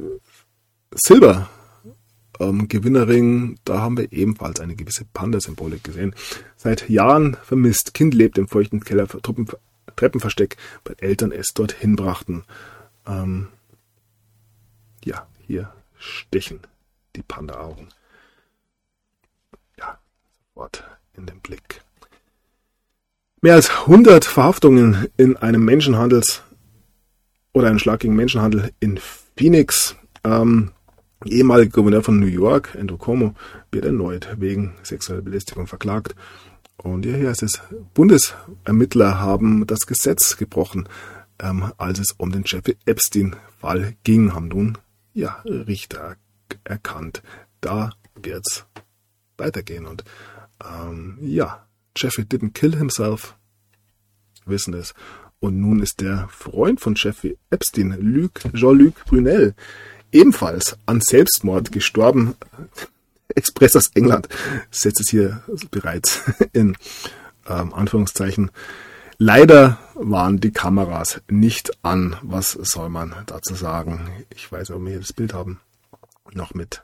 Silber-Gewinnerin, da haben wir ebenfalls eine gewisse Panda-Symbolik gesehen. Seit Jahren vermisst, Kind lebt im feuchten Keller, Treppenversteck, weil Eltern es dorthin brachten. Hier stechen die Panda-Augen. In den Blick. Mehr als 100 Verhaftungen in einem einem Schlag gegen Menschenhandel in Phoenix. Ehemaliger Gouverneur von New York, Andrew Cuomo, wird erneut wegen sexueller Belästigung verklagt. Und hier heißt es, Bundesermittler haben das Gesetz gebrochen, als es um den Jeffrey Epstein-Fall ging, haben nun Richter erkannt. Da wird's weitergehen. Und Jeffrey didn't kill himself, wissen es. Und nun ist der Freund von Jeffrey Epstein, Jean-Luc Brunel, ebenfalls an Selbstmord gestorben. Express aus England setzt es hier bereits in Anführungszeichen. Leider waren die Kameras nicht an. Was soll man dazu sagen? Ich weiß nicht, ob wir hier das Bild haben. Noch mit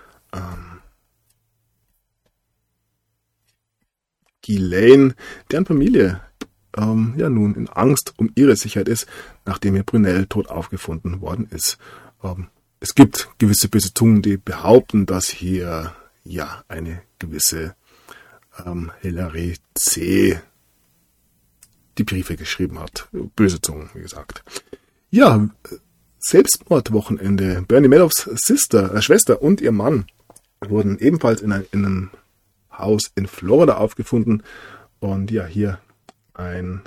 Ghislaine, deren Familie nun in Angst um ihre Sicherheit ist, nachdem ihr Brunel tot aufgefunden worden ist. Es gibt gewisse böse Zungen, die behaupten, dass hier eine gewisse Hilary C. die Briefe geschrieben hat. Böse Zungen, wie gesagt. Ja, Selbstmordwochenende. Bernie Madoffs Schwester und ihr Mann wurden ebenfalls in einem Haus in Florida aufgefunden. Und ja, hier ein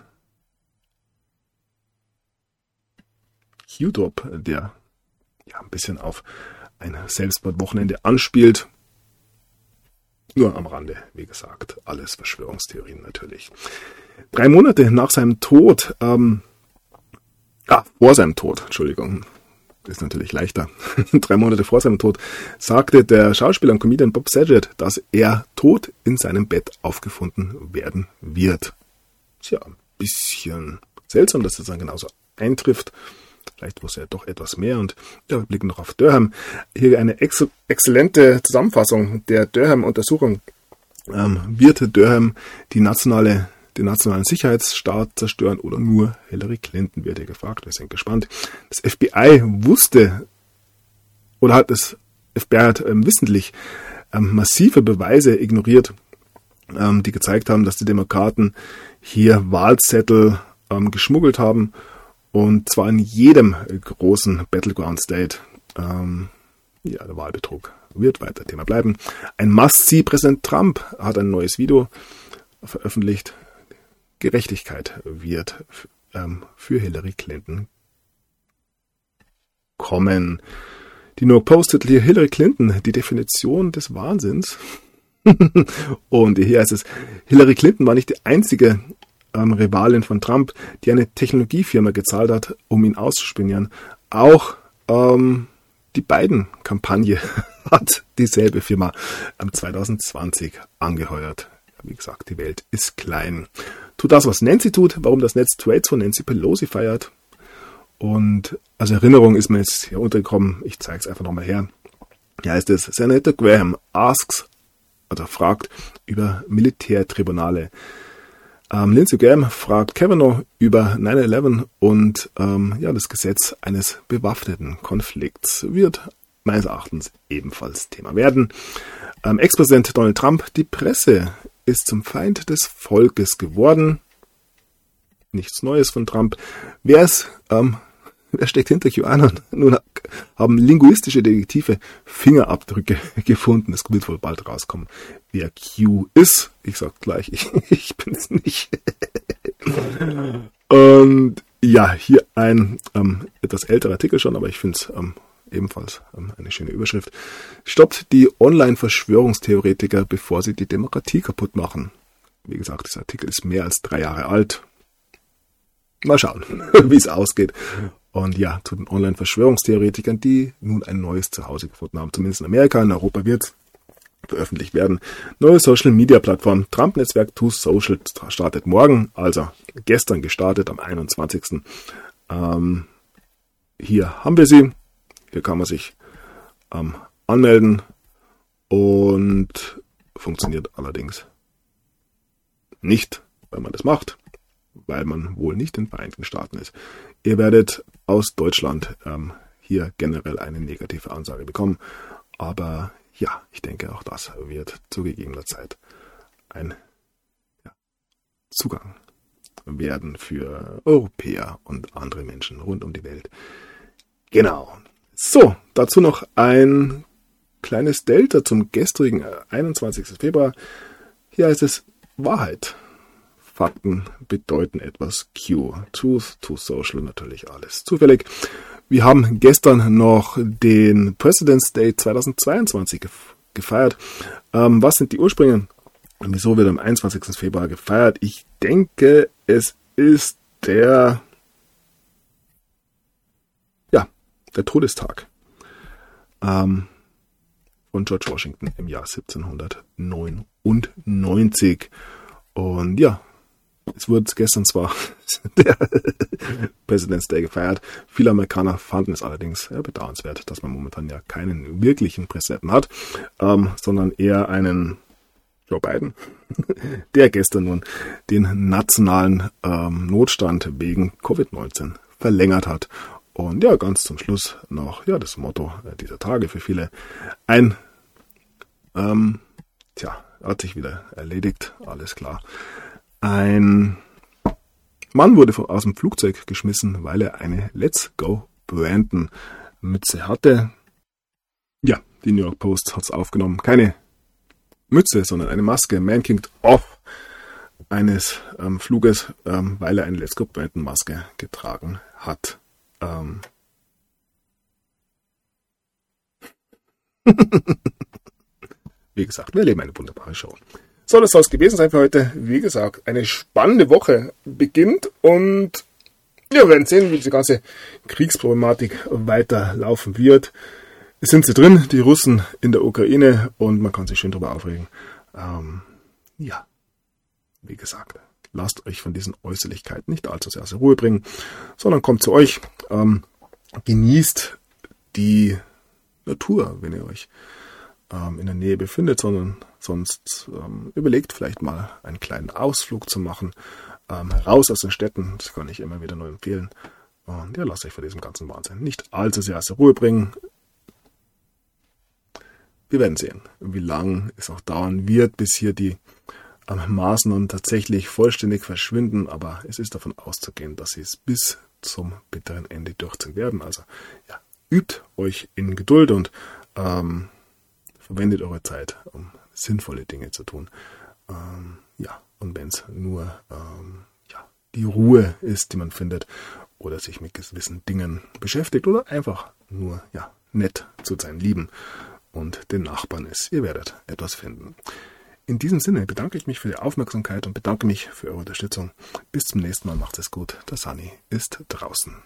Q-Drop, der ein bisschen auf ein Selbstmordwochenende anspielt. Nur am Rande, wie gesagt, alles Verschwörungstheorien natürlich. 3 Monate nach seinem Tod, vor seinem Tod, Entschuldigung, ist natürlich leichter. 3 Monate vor seinem Tod sagte der Schauspieler und Comedian Bob Saget, dass er tot in seinem Bett aufgefunden werden wird. Tja, ein bisschen seltsam, dass das dann genauso eintrifft. Vielleicht wusste er doch etwas mehr. Und ja, wir blicken noch auf Durham. Hier eine exzellente Zusammenfassung der Durham-Untersuchung. Wird Durham den nationalen Sicherheitsstaat zerstören oder nur Hillary Clinton, wird hier gefragt. Wir sind gespannt. Das FBI wusste, oder hat das FBI hat wissentlich massive Beweise ignoriert, die gezeigt haben, dass die Demokraten hier Wahlzettel geschmuggelt haben. Und zwar in jedem großen Battleground State. Der Wahlbetrug wird weiter Thema bleiben. Ein Must-See, Präsident Trump hat ein neues Video veröffentlicht. Gerechtigkeit wird für Hillary Clinton kommen. Die New York Post titelt hier Hillary Clinton, die Definition des Wahnsinns. Und hier heißt es, Hillary Clinton war nicht die einzige Rivalin von Trump, die eine Technologiefirma gezahlt hat, um ihn auszuspionieren. Auch die Biden-Kampagne hat dieselbe Firma 2020 angeheuert. Wie gesagt, die Welt ist klein. Tut das, was Nancy tut, warum das Netz Tweets von Nancy Pelosi feiert. Und als Erinnerung ist mir jetzt hier untergekommen, ich zeige es einfach nochmal her. Hier heißt es, Senator Graham fragt über Militärtribunale. Lindsey Graham fragt Kavanaugh über 9/11 und das Gesetz eines bewaffneten Konflikts wird meines Erachtens ebenfalls Thema werden. Ex-Präsident Donald Trump, die Presse ist zum Feind des Volkes geworden. Nichts Neues von Trump. Wer steckt hinter QAnon? Nun haben linguistische Detektive Fingerabdrücke gefunden. Es wird wohl bald rauskommen, wer Q ist. Ich sag gleich, ich bin es nicht. Und ja, hier ein etwas älterer Artikel schon, aber ich finde es ebenfalls eine schöne Überschrift. Stoppt die Online-Verschwörungstheoretiker, bevor sie die Demokratie kaputt machen. Wie gesagt, dieser Artikel ist mehr als 3 Jahre alt. Mal schauen, wie es ausgeht. Und ja, zu den Online-Verschwörungstheoretikern, die nun ein neues Zuhause gefunden haben. Zumindest in Amerika, in Europa wird es veröffentlicht werden. Neue Social-Media-Plattform, Trump-Netzwerk Truth Social startet morgen, also gestern gestartet, am 21. Hier haben wir sie. Hier kann man sich anmelden und funktioniert allerdings nicht, wenn man das macht, weil man wohl nicht in den Vereinigten Staaten ist. Ihr werdet aus Deutschland hier generell eine negative Ansage bekommen, aber ja, ich denke, auch das wird zu gegebener Zeit ein Zugang werden für Europäer und andere Menschen rund um die Welt. Genau. So, dazu noch ein kleines Delta zum gestrigen 21. Februar. Hier heißt es Wahrheit. Fakten bedeuten etwas. Q. Truth, to Social, natürlich alles zufällig. Wir haben gestern noch den President's Day 2022 gefeiert. Was sind die Ursprünge? Wieso wird am 21. Februar gefeiert? Ich denke, es ist der Todestag von George Washington im Jahr 1799. Und ja, es wurde gestern zwar der President's Day gefeiert. Viele Amerikaner fanden es allerdings bedauernswert, dass man momentan ja keinen wirklichen Präsidenten hat, sondern eher einen Joe Biden, der gestern nun den nationalen Notstand wegen Covid-19 verlängert hat. Und ja, ganz zum Schluss noch das Motto dieser Tage für viele. Hat sich wieder erledigt, alles klar. Ein Mann wurde aus dem Flugzeug geschmissen, weil er eine Let's Go Brandon Mütze hatte. Ja, die New York Post hat es aufgenommen. Keine Mütze, sondern eine Maske. Man kicked off eines Fluges, weil er eine Let's Go Brandon Maske getragen hat. Wie gesagt, wir erleben eine wunderbare Show. So, das soll es gewesen sein für heute. Wie gesagt, eine spannende Woche beginnt und Wir werden sehen, wie diese ganze Kriegsproblematik weiterlaufen wird. Es sind sie drin, die Russen in der Ukraine, und man kann sich schön darüber aufregen. Ja, wie gesagt, lasst euch von diesen Äußerlichkeiten nicht allzu sehr aus der Ruhe bringen, sondern kommt zu euch, genießt die Natur, wenn ihr euch in der Nähe befindet, sondern sonst überlegt vielleicht mal einen kleinen Ausflug zu machen, raus aus den Städten, das kann ich immer wieder nur empfehlen. Und ja, lasst euch von diesem ganzen Wahnsinn nicht allzu sehr aus der Ruhe bringen. Wir werden sehen, wie lang es auch dauern wird, bis hier die Maßnahmen tatsächlich vollständig verschwinden, aber es ist davon auszugehen, dass sie es bis zum bitteren Ende durchziehen werden. Also ja, übt euch in Geduld und verwendet eure Zeit, um sinnvolle Dinge zu tun. Ja, und wenn es nur die Ruhe ist, die man findet, oder sich mit gewissen Dingen beschäftigt oder einfach nur nett zu seinen Lieben und den Nachbarn ist, ihr werdet etwas finden. In diesem Sinne bedanke ich mich für die Aufmerksamkeit und bedanke mich für eure Unterstützung. Bis zum nächsten Mal, macht es gut. Der Sunny ist draußen.